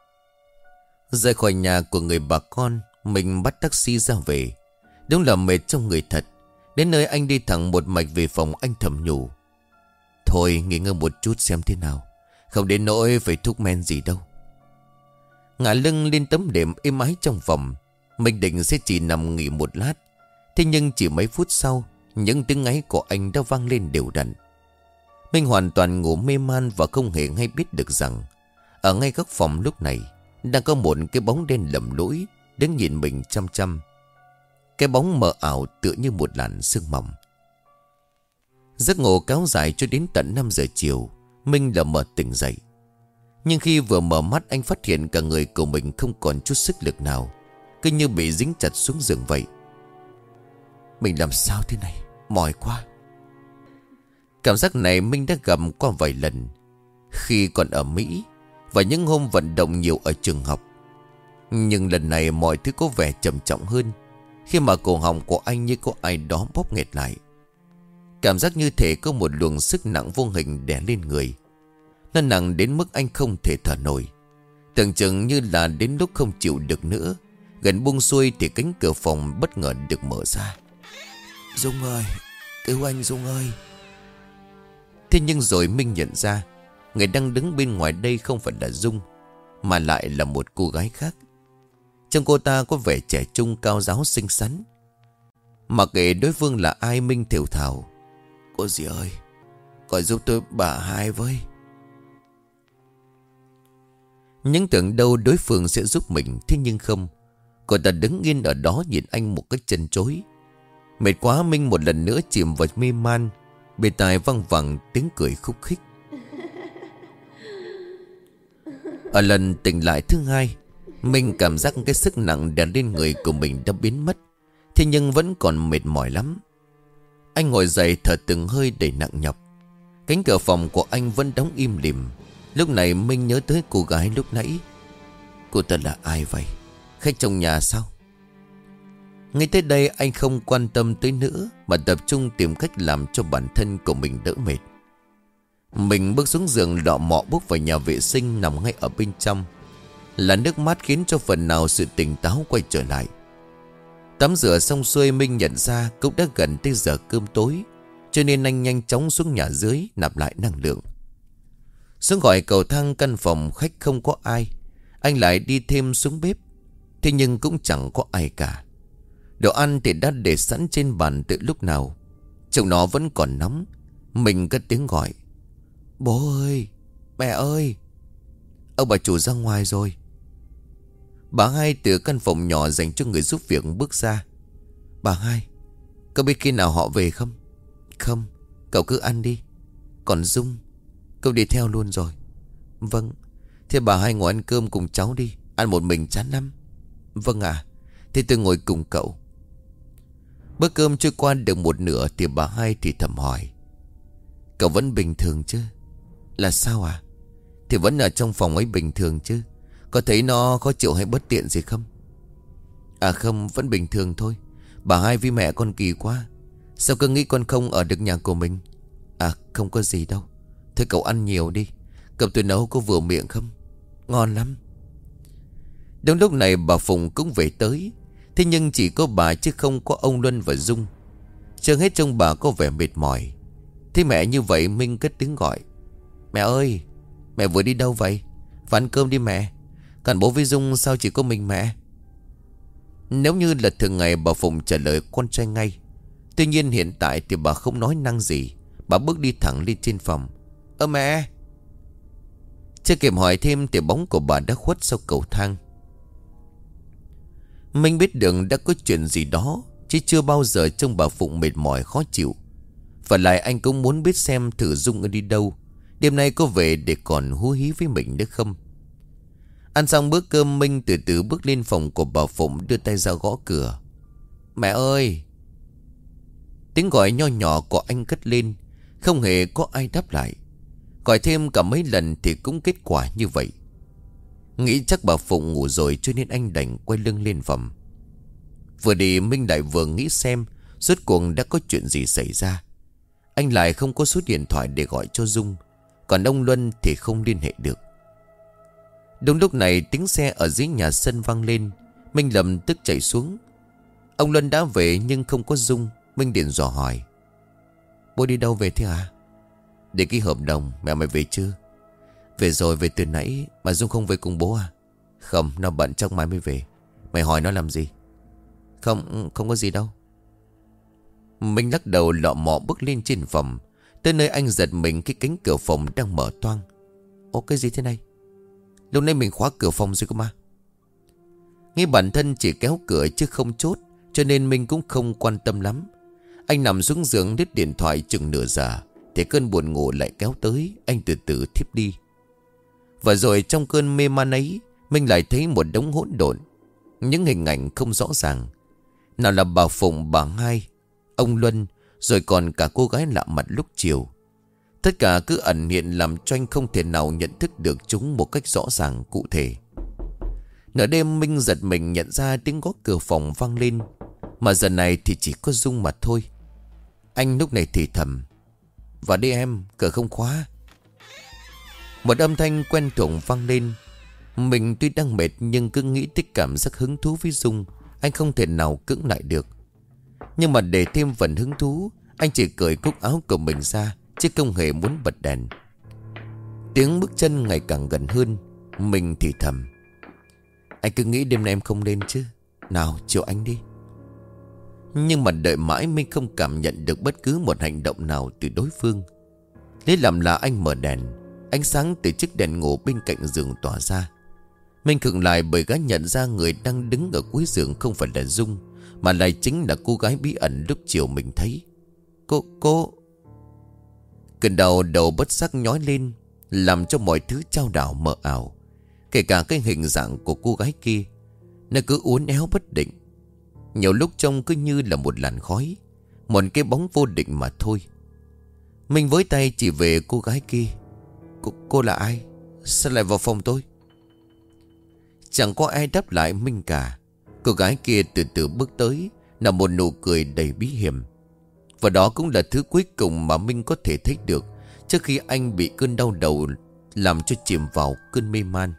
Rời khỏi nhà của người bà con, mình bắt taxi ra về. Đúng là mệt trong người thật. Đến nơi anh đi thẳng một mạch về phòng, anh thầm nhủ. Thôi nghỉ ngơi một chút xem thế nào, không đến nỗi phải thuốc men gì đâu. Ngả lưng lên tấm đệm êm ái trong phòng, mình định sẽ chỉ nằm nghỉ một lát. Thế nhưng chỉ mấy phút sau, những tiếng ngáy của anh đã vang lên đều đặn. Mình hoàn toàn ngủ mê man và không hề hay biết được rằng ở ngay góc phòng lúc này đang có một cái bóng đen lầm lũi đứng nhìn mình chăm chăm. Cái bóng mờ ảo tựa như một làn sương mỏng. Giấc ngủ kéo dài cho đến tận 5 giờ chiều, Minh lờ mờ tỉnh dậy. Nhưng khi vừa mở mắt, anh phát hiện cả người của mình không còn chút sức lực nào, cứ như bị dính chặt xuống giường vậy. Mình làm sao thế này, mỏi quá. Cảm giác này Minh đã gặp qua vài lần khi còn ở Mỹ và những hôm vận động nhiều ở trường học. Nhưng lần này mọi thứ có vẻ trầm trọng hơn, khi mà cổ họng của anh như có ai đó bóp nghẹt lại. Cảm giác như thể có một luồng sức nặng vô hình đè lên người. Nó nặng đến mức anh không thể thở nổi. Tưởng chừng như là đến lúc không chịu được nữa, gần buông xuôi thì cánh cửa phòng bất ngờ được mở ra. Dung ơi, cứu anh Dung ơi. Thế nhưng rồi Minh nhận ra người đang đứng bên ngoài đây không phải là Dung, mà lại là một cô gái khác. Trông cô ta có vẻ trẻ trung, cao ráo, xinh xắn. Mặc kệ đối phương là ai, Minh thều thào. Cô dì ơi, gọi giúp tôi bà Hai với. Nhưng tưởng đâu đối phương sẽ giúp mình, thế nhưng không. Cô ta đứng yên ở đó nhìn anh một cách chân chối. Mệt quá, Minh một lần nữa chìm vào mê man. Bên tai văng vẳng tiếng cười khúc khích. Ở lần tỉnh lại thứ hai, Minh cảm giác cái sức nặng đè lên người của mình đã biến mất. Thế nhưng vẫn còn mệt mỏi lắm. Anh ngồi dậy thở từng hơi đầy nặng nhọc. Cánh cửa phòng của anh vẫn đóng im lìm. Lúc này Minh nhớ tới cô gái lúc nãy. Cô ta là ai vậy? Khách trong nhà sao? Ngay tới đây anh không quan tâm tới nữa, mà tập trung tìm cách làm cho bản thân của mình đỡ mệt. Mình bước xuống giường lọ mọ bước vào nhà vệ sinh nằm ngay ở bên trong. Là nước mát khiến cho phần nào sự tỉnh táo quay trở lại. Tắm rửa xong xuôi Minh nhận ra cũng đã gần tới giờ cơm tối, cho nên anh nhanh chóng xuống nhà dưới nạp lại năng lượng. Xuống gọi cầu thang căn phòng khách không có ai, anh lại đi thêm xuống bếp. Thế nhưng cũng chẳng có ai cả. Đồ ăn thì đã để sẵn trên bàn từ lúc nào. Trông nó vẫn còn nóng. Mình cất tiếng gọi: "Bố ơi, mẹ ơi." Ông bà chủ ra ngoài rồi. Bà Hai từ căn phòng nhỏ dành cho người giúp việc bước ra. "Bà Hai, có biết khi nào họ về không?" "Không, cậu cứ ăn đi. Còn Dung, cậu đi theo luôn rồi." "Vâng, thế bà Hai ngồi ăn cơm cùng cháu đi. Ăn một mình chán lắm." "Vâng ạ, thế tôi ngồi cùng cậu." Bữa cơm trôi qua được một nửa thì bà Hai thì thầm hỏi: "Cậu vẫn bình thường chứ?" "Là sao à?" "Thì vẫn ở trong phòng ấy bình thường chứ. Có thấy nó khó chịu hay bất tiện gì không?" "À không, vẫn bình thường thôi. Bà Hai với mẹ con kỳ quá. Sao cứ nghĩ con không ở được nhà của mình?" "À không có gì đâu. Thôi cậu ăn nhiều đi. Cậu tôi nấu có vừa miệng không?" "Ngon lắm." Đúng lúc này bà Phụng cũng về tới. Thế nhưng chỉ có bà chứ không có ông Luân và Dung. Trông hết trông bà có vẻ mệt mỏi. Thế mẹ như vậy Minh cất tiếng gọi: "Mẹ ơi, mẹ vừa đi đâu vậy? Phải ăn cơm đi mẹ. Còn bố với Dung sao chỉ có mình mẹ?" Nếu như là thường ngày bà Phụng trả lời con trai ngay. Tuy nhiên hiện tại thì bà không nói năng gì. Bà bước đi thẳng lên trên phòng. "Ơ mẹ!" Chưa kịp hỏi thêm thì bóng của bà đã khuất sau cầu thang. Minh biết được đã có chuyện gì đó, chứ chưa bao giờ trông bà Phụng mệt mỏi khó chịu. Và lại anh cũng muốn biết xem thử Dung đi đâu, đêm nay có về để còn hú hí với mình nữa không. Ăn xong bữa cơm Minh từ từ bước lên phòng của bà Phụng, đưa tay ra gõ cửa. "Mẹ ơi!" Tiếng gọi nho nhỏ của anh cất lên. Không hề có ai đáp lại. Gọi thêm cả mấy lần thì cũng kết quả như vậy. Nghĩ chắc bà Phụng ngủ rồi cho nên anh đành quay lưng lên phòng. Vừa đi Minh lại vừa nghĩ xem rốt cuộc đã có chuyện gì xảy ra. Anh lại không có số điện thoại để gọi cho Dung, còn ông Luân thì không liên hệ được. Đúng lúc này tiếng xe ở dưới nhà sân vang lên. Minh lập tức chạy xuống. Ông Luân đã về nhưng không có Dung. Minh liền dò hỏi: "Bố đi đâu về thế à?" "Để ký hợp đồng. Mẹ mày về chưa?" "Về rồi, về từ nãy. Mà Dung không về cùng bố à?" "Không, nó bận chắc mai mới về." "Mày hỏi nó làm gì?" Không có gì đâu." Minh lắc đầu lọ mọ bước lên trên phòng. Tới nơi anh giật mình khi cánh cửa phòng đang mở toang. "Ồ, cái gì thế này? Lúc nãy mình khóa cửa phòng rồi cơ mà." Nghĩ bản thân chỉ kéo cửa chứ không chốt, cho nên Minh cũng không quan tâm lắm. Anh nằm xuống giường lướt điện thoại chừng nửa giờ thì cơn buồn ngủ lại kéo tới. Anh từ từ thiếp đi. Và rồi trong cơn mê man ấy, Minh lại thấy một đống hỗn độn. Những hình ảnh không rõ ràng. Nào là bà Phụng, bà Hai, ông Luân, rồi còn cả cô gái lạ mặt lúc chiều. Tất cả cứ ẩn hiện làm cho anh không thể nào nhận thức được chúng một cách rõ ràng cụ thể. Nửa đêm Minh giật mình nhận ra tiếng gõ cửa phòng vang lên. Mà giờ này thì chỉ có Dung mà thôi. Anh lúc này thì thầm: "Vào đi em, cửa không khóa." Một âm thanh quen thuộc vang lên. Mình tuy đang mệt nhưng cứ nghĩ tới cảm giác hứng thú với Dung, anh không thể nào cưỡng lại được. Nhưng mà để thêm phần hứng thú, anh chỉ cởi cúc áo của mình ra, chứ không hề muốn bật đèn. Tiếng bước chân ngày càng gần hơn. Mình thì thầm: "Anh cứ nghĩ đêm nay em không lên chứ. Nào chiều anh đi." Nhưng mà đợi mãi mình không cảm nhận được bất cứ một hành động nào từ đối phương. Lấy làm là anh mở đèn. Ánh sáng từ chiếc đèn ngủ bên cạnh giường tỏa ra. Mình khựng lại bởi gã nhận ra người đang đứng ở cuối giường không phải là Dung, mà lại chính là cô gái bí ẩn lúc chiều mình thấy. Cô Cơn đầu bất giác nhói lên, làm cho mọi thứ chao đảo mờ ảo. Kể cả cái hình dạng của cô gái kia. Nó cứ uốn éo bất định. Nhiều lúc trông cứ như là một làn khói, một cái bóng vô định mà thôi. Mình với tay chỉ về cô gái kia. Cô là ai? Sao lại vào phòng tôi?" Chẳng có ai đáp lại Minh cả. Cô gái kia từ từ bước tới, là một nụ cười đầy bí hiểm. Và đó cũng là thứ cuối cùng mà Minh có thể thấy được trước khi anh bị cơn đau đầu làm cho chìm vào cơn mê man.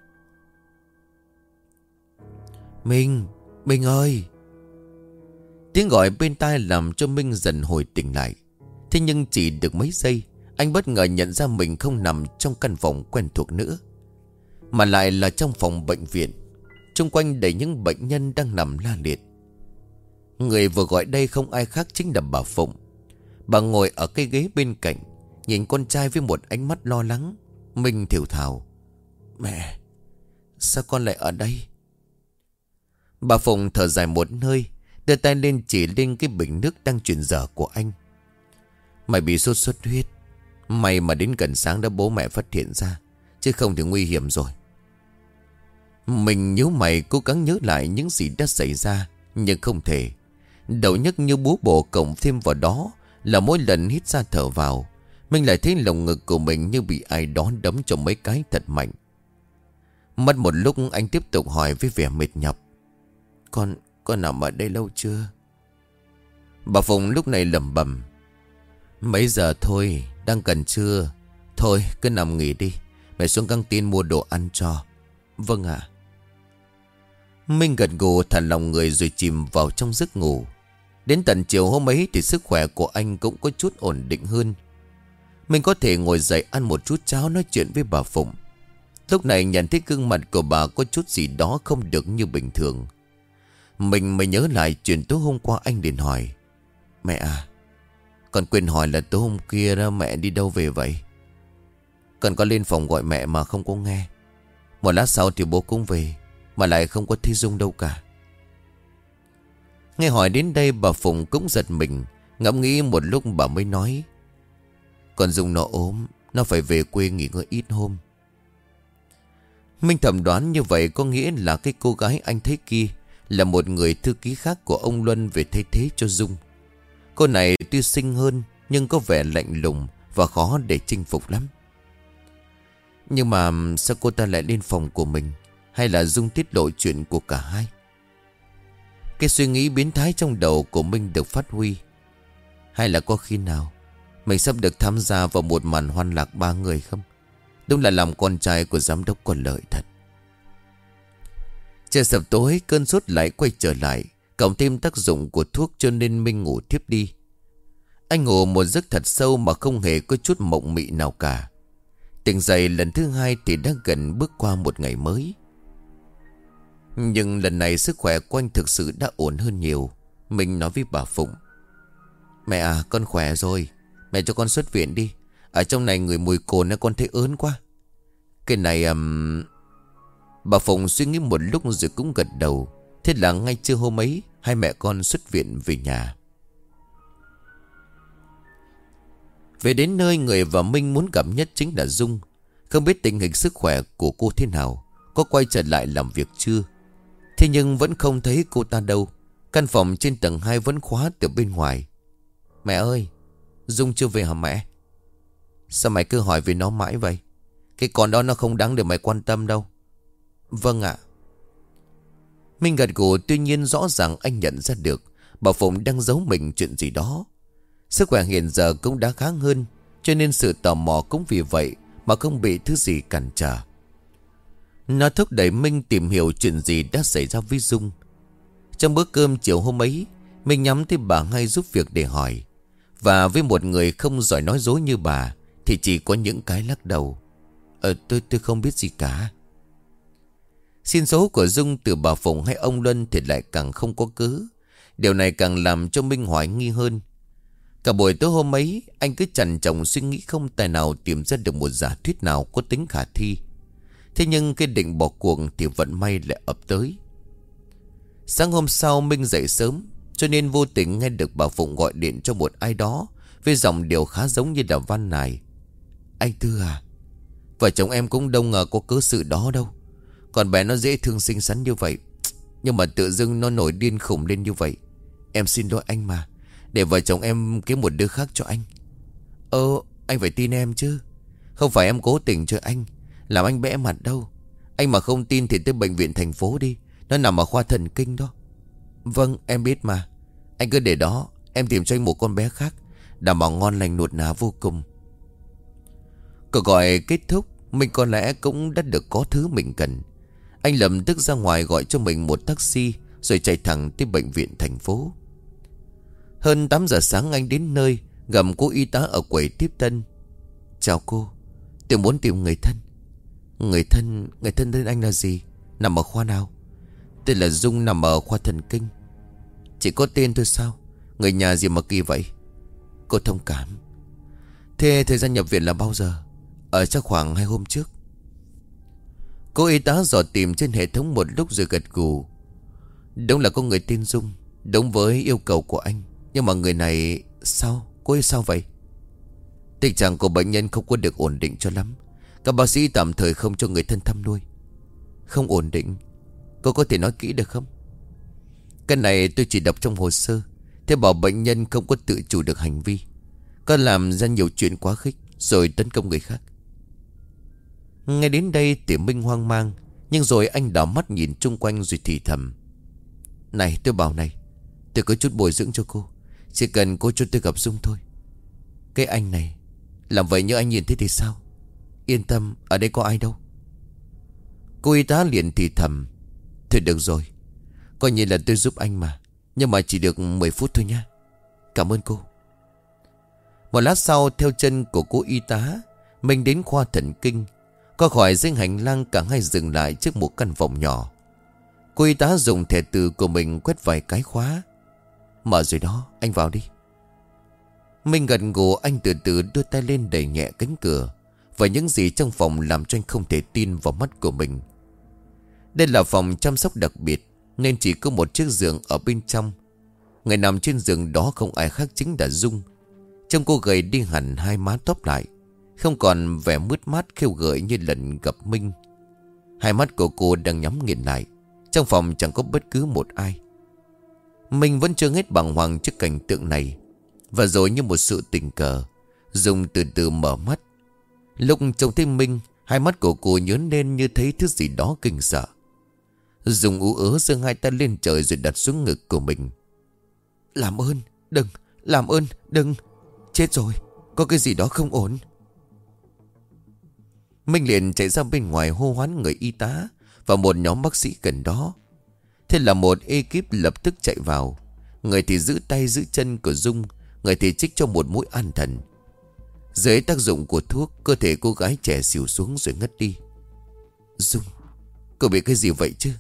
Minh ơi! Tiếng gọi bên tai làm cho Minh dần hồi tỉnh lại. Thế nhưng chỉ được mấy giây, anh bất ngờ nhận ra mình không nằm trong căn phòng quen thuộc nữa, mà lại là trong phòng bệnh viện. Xung quanh đầy những bệnh nhân đang nằm la liệt. Người vừa gọi đây không ai khác chính là bà Phụng. Bà ngồi ở cái ghế bên cạnh, nhìn con trai với một ánh mắt lo lắng. Minh thều thào: Mẹ, sao con lại ở đây? Bà Phụng thở dài một hơi, đưa tay lên chỉ lên cái bình nước đang chuyển dở của anh. Mày bị sốt xuất huyết. May mà đến gần sáng đã bố mẹ phát hiện ra, chứ không thì nguy hiểm rồi. Mình nhíu mày cố gắng nhớ lại những gì đã xảy ra, nhưng không thể. Đầu nhức như búa bổ, cộng thêm vào đó là mỗi lần hít ra thở vào, mình lại thấy lồng ngực của mình như bị ai đó đấm cho mấy cái thật mạnh. Mất một lúc anh tiếp tục hỏi với vẻ mệt nhọc: Con nằm ở đây lâu chưa? Bà Phụng lúc này lẩm bẩm: Mấy giờ thôi, đang cần trưa. Thôi cứ nằm nghỉ đi, mẹ xuống căng tin mua đồ ăn cho. Vâng ạ. Minh gật gù thả lòng người rồi chìm vào trong giấc ngủ. Đến tận chiều hôm ấy thì sức khỏe của anh cũng có chút ổn định hơn. Mình có thể ngồi dậy ăn một chút cháo nói chuyện với bà Phụng. Lúc này nhận thấy gương mặt của bà có chút gì đó không được như bình thường. Mình mới nhớ lại chuyện tối hôm qua anh liền hỏi: Mẹ à, con quên hỏi là tối hôm kia đó mẹ đi đâu về vậy? Con có lên phòng gọi mẹ mà không có nghe. Một lát sau thì bố cũng về, mà lại không có thấy Dung đâu cả. Nghe hỏi đến đây bà Phụng cũng giật mình. Ngẫm nghĩ một lúc bà mới nói: Con Dung nó ốm, nó phải về quê nghỉ ngơi ít hôm. Minh thầm đoán như vậy có nghĩa là cái cô gái anh thấy kia là một người thư ký khác của ông Luân về thay thế cho Dung. Cô này tuy xinh hơn nhưng có vẻ lạnh lùng và khó để chinh phục lắm. Nhưng mà sao cô ta lại lên phòng của mình? Hay là Dung tiết lộ chuyện của cả hai? Cái suy nghĩ biến thái trong đầu của Minh được phát huy. Hay là có khi nào mình sắp được tham gia vào một màn hoan lạc ba người không? Đúng là làm con trai của giám đốc có lợi thật. Trời sập tối, cơn sốt lại quay trở lại, cộng thêm tác dụng của thuốc cho nên Minh ngủ thiếp đi. Anh ngủ một giấc thật sâu mà không hề có chút mộng mị nào cả. Tỉnh dậy lần thứ hai thì đã gần bước qua một ngày mới. Nhưng lần này sức khỏe của anh thực sự đã ổn hơn nhiều. Mình nói với bà Phụng: Mẹ à, con khỏe rồi. Mẹ cho con xuất viện đi. Ở trong này người mùi cồn nên con thấy ớn quá. Cái này Bà Phụng suy nghĩ một lúc rồi cũng gật đầu. Thế là ngay trưa hôm ấy, hai mẹ con xuất viện về nhà. Về đến nơi, người và Minh muốn gặp nhất chính là Dung. Không biết tình hình sức khỏe của cô thế nào, có quay trở lại làm việc chưa. Thế nhưng vẫn không thấy cô ta đâu. Căn phòng trên tầng 2 vẫn khóa từ bên ngoài. Mẹ ơi, Dung chưa về hả mẹ? Sao mày cứ hỏi về nó mãi vậy? Cái con đó nó không đáng để mày quan tâm đâu. Vâng ạ. Minh gật gù, tuy nhiên rõ ràng anh nhận ra được bà Phụng đang giấu mình chuyện gì đó. Sức khỏe hiện giờ cũng đã khá hơn, cho nên sự tò mò cũng vì vậy mà không bị thứ gì cản trở. Nó thúc đẩy Minh tìm hiểu chuyện gì đã xảy ra với Dung. Trong bữa cơm chiều hôm ấy, Minh nhắm tới bà ngay giúp việc để hỏi. Và với một người không giỏi nói dối như bà thì chỉ có những cái lắc đầu. Tôi không biết gì cả. Xin số của Dung từ bà Phụng hay ông Luân thì lại càng không có cớ. Điều này càng làm cho Minh hoài nghi hơn. Cả buổi tối hôm ấy, anh cứ chằn chọc suy nghĩ không tài nào tìm ra được một giả thuyết nào có tính khả thi. Thế nhưng cái định bỏ cuộc thì vận may lại ập tới. Sáng hôm sau Minh dậy sớm, cho nên vô tình nghe được bà Phụng gọi điện cho một ai đó với giọng điệu khá giống như là van nài. Anh Tư à, vợ chồng em cũng đâu ngờ có cớ sự đó đâu. Còn bé nó dễ thương xinh xắn như vậy, nhưng mà tự dưng nó nổi điên khủng lên như vậy. Em xin lỗi anh mà, để vợ chồng em kiếm một đứa khác cho anh. Anh phải tin em chứ. Không phải em cố tình cho anh, làm anh bẽ mặt đâu. Anh mà không tin thì tới bệnh viện thành phố đi, nó nằm ở khoa thần kinh đó. Vâng em biết mà. Anh cứ để đó, em tìm cho anh một con bé khác, đảm bảo ngon lành nuột nà vô cùng. Cuộc gọi kết thúc, mình có lẽ cũng đã được có thứ mình cần. Anh lập tức ra ngoài gọi cho mình một taxi, rồi chạy thẳng tới bệnh viện thành phố. Hơn 8 giờ sáng anh đến nơi, gặp cô y tá ở quầy tiếp tân. Chào cô, tôi muốn tìm người thân. Người thân tên anh là gì? Nằm ở khoa nào? Tên là Dung, nằm ở khoa thần kinh. Chỉ có tên thôi sao? Người nhà gì mà kỳ vậy? Cô thông cảm. Thế thời gian nhập viện là bao giờ? Ở chắc khoảng 2 hôm trước. Cô y tá dò tìm trên hệ thống một lúc rồi gật gù. Đúng là có người tên Dung, đúng với yêu cầu của anh. Nhưng mà người này sao? Cô ấy sao vậy? Tình trạng của bệnh nhân không có được ổn định cho lắm. Các bác sĩ tạm thời không cho người thân thăm nuôi. Không ổn định? Cô có thể nói kỹ được không? Cái này tôi chỉ đọc trong hồ sơ. Thế bảo bệnh nhân không có tự chủ được hành vi, có làm ra nhiều chuyện quá khích rồi tấn công người khác. Nghe đến đây Tiểu Minh hoang mang, nhưng rồi anh đảo mắt nhìn chung quanh rồi thì thầm. Này tôi bảo này, tôi có chút bồi dưỡng cho cô. Chỉ cần cô cho tôi gặp Dung thôi. Cái anh này làm vậy như anh nhìn thấy thì sao? Yên tâm, ở đây có ai đâu. Cô y tá liền thì thầm. Thôi được rồi, coi như là tôi giúp anh mà. Nhưng mà chỉ được 10 phút thôi nha. Cảm ơn cô. Một lát sau, theo chân của cô y tá, mình đến khoa thần kinh. Qua khỏi dãy hành lang, cả hai dừng lại trước một căn phòng nhỏ. Cô y tá dùng thẻ từ của mình quét vài cái khóa. Mở rồi đó, anh vào đi. Mình gần gù, anh từ từ đưa tay lên đẩy nhẹ cánh cửa. Và những gì trong phòng làm cho anh không thể tin vào mắt của mình. Đây là phòng chăm sóc đặc biệt, nên chỉ có một chiếc giường ở bên trong. Người nằm trên giường đó không ai khác chính là Dung. Trông cô gầy đi hẳn, hai má tóp lại, không còn vẻ mướt mát khêu gợi như lần gặp Minh. Hai mắt của cô đang nhắm nghiền lại. Trong phòng chẳng có bất cứ một ai. Minh vẫn chưa hết bàng hoàng trước cảnh tượng này. Và rồi như một sự tình cờ, Dung từ từ mở mắt. Lúc trông thấy Minh, hai mắt của cô nhớn lên như thấy thứ gì đó kinh sợ. Dung ú ớ giơ hai tay lên trời rồi đặt xuống ngực của mình. Làm ơn, đừng, làm ơn, đừng. Chết rồi, có cái gì đó không ổn. Minh liền chạy ra bên ngoài hô hoán người y tá và một nhóm bác sĩ gần đó. Thế là một ekip lập tức chạy vào. Người thì giữ tay giữ chân của Dung, người thì trích cho một mũi an thần. Dưới tác dụng của thuốc, cơ thể cô gái trẻ xỉu xuống rồi ngất đi. Dung, cô bị cái gì vậy chứ?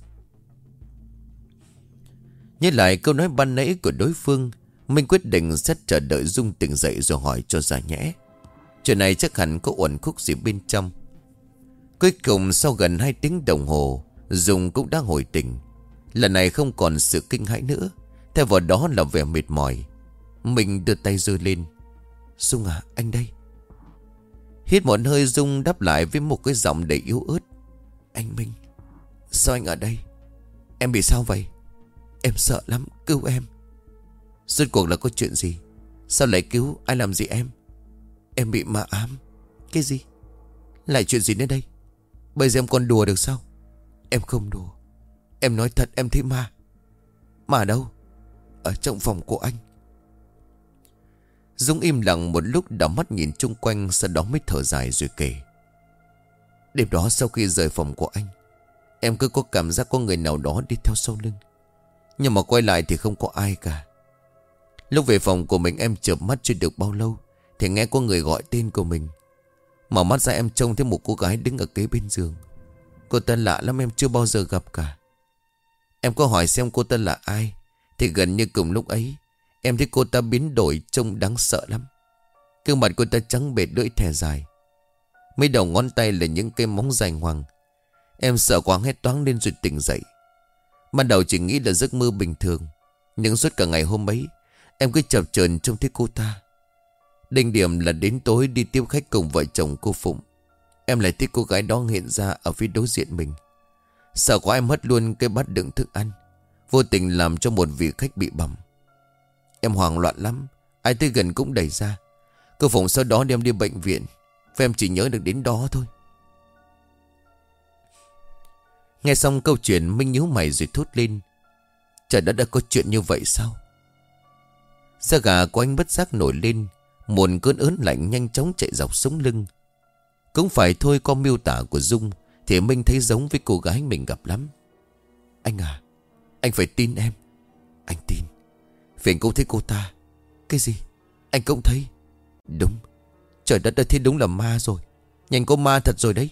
Nhớ lại câu nói ban nãy của đối phương, Minh quyết định sẽ chờ đợi Dung tỉnh dậy rồi hỏi cho ra nhẽ. Chuyện này chắc hẳn có uẩn khúc gì bên trong. Cuối cùng sau gần 2 tiếng đồng hồ, Dung cũng đã hồi tỉnh. Lần này không còn sự kinh hãi nữa, thay vào đó là vẻ mệt mỏi. Mình đưa tay giơ lên. Dung à, anh đây. Hít một hơi, Dung đáp lại với một cái giọng đầy yếu ớt. Anh Minh, sao anh ở đây? Em bị sao vậy? Em sợ lắm, cứu em. Rốt cuộc là có chuyện gì? Sao lại cứu, ai làm gì em? Em bị ma ám. Cái gì? Lại chuyện gì nữa đây? Bây giờ em còn đùa được sao? Em không đùa, em nói thật, em thấy ma. Ma đâu? Ở trong phòng của anh. Dung im lặng một lúc, đảo mắt nhìn chung quanh, sau đó mới thở dài rồi kể. Đêm đó sau khi rời phòng của anh, em cứ có cảm giác có người nào đó đi theo sau lưng. Nhưng mà quay lại thì không có ai cả. Lúc về phòng của mình, em chợp mắt chưa được bao lâu thì nghe có người gọi tên của mình. Mở mắt ra em trông thấy một cô gái đứng ở kế bên giường. Cô ta lạ lắm, em chưa bao giờ gặp cả. Em có hỏi xem cô ta là ai, thì gần như cùng lúc ấy em thấy cô ta biến đổi, trông đáng sợ lắm. Gương mặt cô ta trắng bệch, lưỡi thè dài, mấy đầu ngón tay là những cái móng dài ngoằng. Em sợ quá hét toáng lên rồi tỉnh dậy. Ban đầu chỉ nghĩ là giấc mơ bình thường, nhưng suốt cả ngày hôm ấy em cứ chập chờn trông thấy cô ta. Đỉnh điểm là đến tối đi tiếp khách cùng vợ chồng cô Phụng, em lại thấy cô gái đó hiện ra ở phía đối diện mình. Sợ quá em hất luôn cái bát đựng thức ăn, vô tình làm cho một vị khách bị bầm. Em hoảng loạn lắm, ai tới gần cũng đẩy ra. Cô Phụng sau đó đem đi bệnh viện, và em chỉ nhớ được đến đó thôi. Nghe xong câu chuyện, Minh nhíu mày rồi thốt lên. Trời đất, đã có chuyện như vậy sao? Da gà của anh bất giác nổi lên, một cơn ớn lạnh nhanh chóng chạy dọc sống lưng. Cũng phải thôi, qua miêu tả của Dung thì Minh thấy giống với cô gái mình gặp lắm. Anh à, anh phải tin em. Anh tin. Phiền cũng thấy cô ta. Cái gì? Anh cũng thấy. Đúng. Trời đất ơi, thế đúng là ma rồi. Nhanh có ma thật rồi đấy.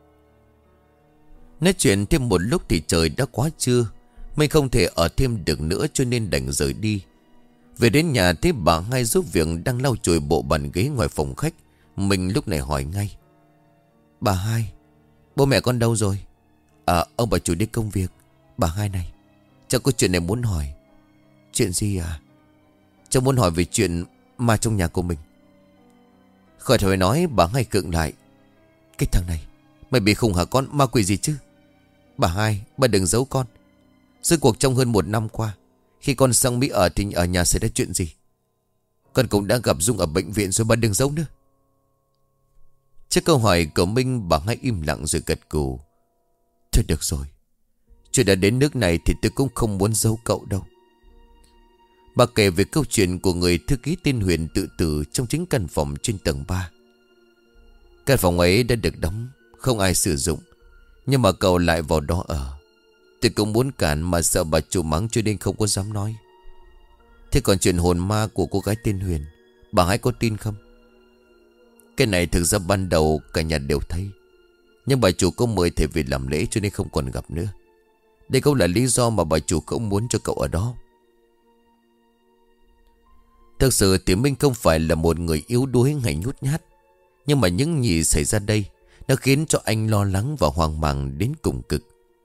Nói chuyện thêm một lúc thì trời đã quá trưa. Mình không thể ở thêm được nữa cho nên đành rời đi. Về đến nhà thấy bà Hai giúp việc đang lau chùi bộ bàn ghế ngoài phòng khách. Mình lúc này hỏi ngay. Bà Hai, bố mẹ con đâu rồi? Ông bà chủ đi công việc. Bà Hai này, cháu có chuyện này muốn hỏi. Chuyện gì à? Cháu muốn hỏi về chuyện ma trong nhà của mình. Khỏi phải nói, bà Hai cựng lại. Cái thằng này, mày bị khùng hả con? Ma quỷ gì chứ? Bà Hai, bà đừng giấu con. Suốt cuộc trong hơn 1 năm qua, khi con sang Mỹ ở thì ở nhà xảy ra chuyện gì? Con cũng đã gặp Dung ở bệnh viện rồi, bà đừng giấu nữa. Trước câu hỏi của Minh, bà Hai im lặng rồi gật gù. Thôi được rồi, chuyện đã đến nước này thì tôi cũng không muốn giấu cậu đâu. Bà kể về câu chuyện của người thư ký tên Huyền tự tử trong chính căn phòng trên tầng 3. Căn phòng ấy đã được đóng, không ai sử dụng, nhưng mà cậu lại vào đó ở. Tôi cũng muốn cản mà sợ bà chủ mắng cho nên không có dám nói. Thế còn chuyện hồn ma của cô gái tên Huyền, bà hãy có tin không? Cái này thực ra ban đầu cả nhà đều thấy, nhưng bà chủ có mời thầy về làm lễ cho nên không còn gặp nữa. Đây cũng là lý do mà bà chủ không muốn cho cậu ở đó. Thực sự thì Minh không phải là một người yếu đuối hay nhút nhát, nhưng mà những gì xảy ra đây nó khiến cho anh lo lắng và hoang mang đến cùng cực.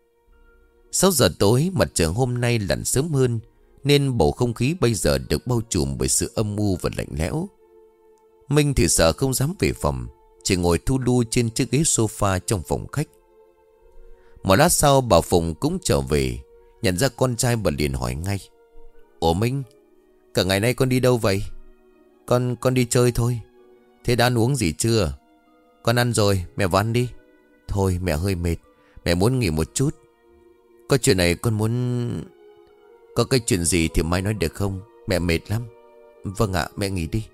6 giờ tối, mặt trời hôm nay lặn sớm hơn, nên bầu không khí bây giờ được bao trùm bởi sự âm u và lạnh lẽo. Minh thì sợ không dám về phòng, chỉ ngồi thu lu trên chiếc ghế sofa trong phòng khách. Một lát sau bà Phụng cũng trở về. Nhận ra con trai bà liền hỏi ngay. Ủa Minh, cả ngày nay con đi đâu vậy? Con đi chơi thôi. Thế đã ăn uống gì chưa? Con ăn rồi, mẹ vào ăn đi. Thôi mẹ hơi mệt, mẹ muốn nghỉ một chút. Có chuyện này con muốn... Có cái chuyện gì thì mai nói được không? Mẹ mệt lắm. Vâng ạ, mẹ nghỉ đi.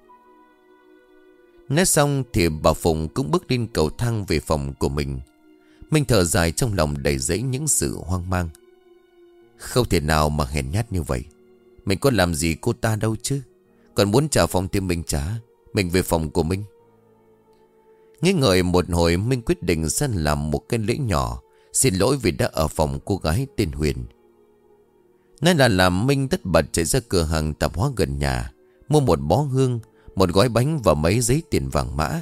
Nói xong thì bà Phụng cũng bước lên cầu thang về phòng của mình. Minh thở dài trong lòng đầy dẫy những sự hoang mang. Không thể nào mà hèn nhát như vậy. Mình có làm gì cô ta đâu chứ. Còn muốn trả phòng thì mình trả. Mình về phòng của mình. Nghĩ ngợi một hồi, Minh quyết định sẽ làm một cái lễ nhỏ xin lỗi vì đã ở phòng cô gái tên Huyền. Nói là làm, Minh tất bật chạy ra cửa hàng tạp hóa gần nhà, mua một bó hương, một gói bánh và mấy giấy tiền vàng mã.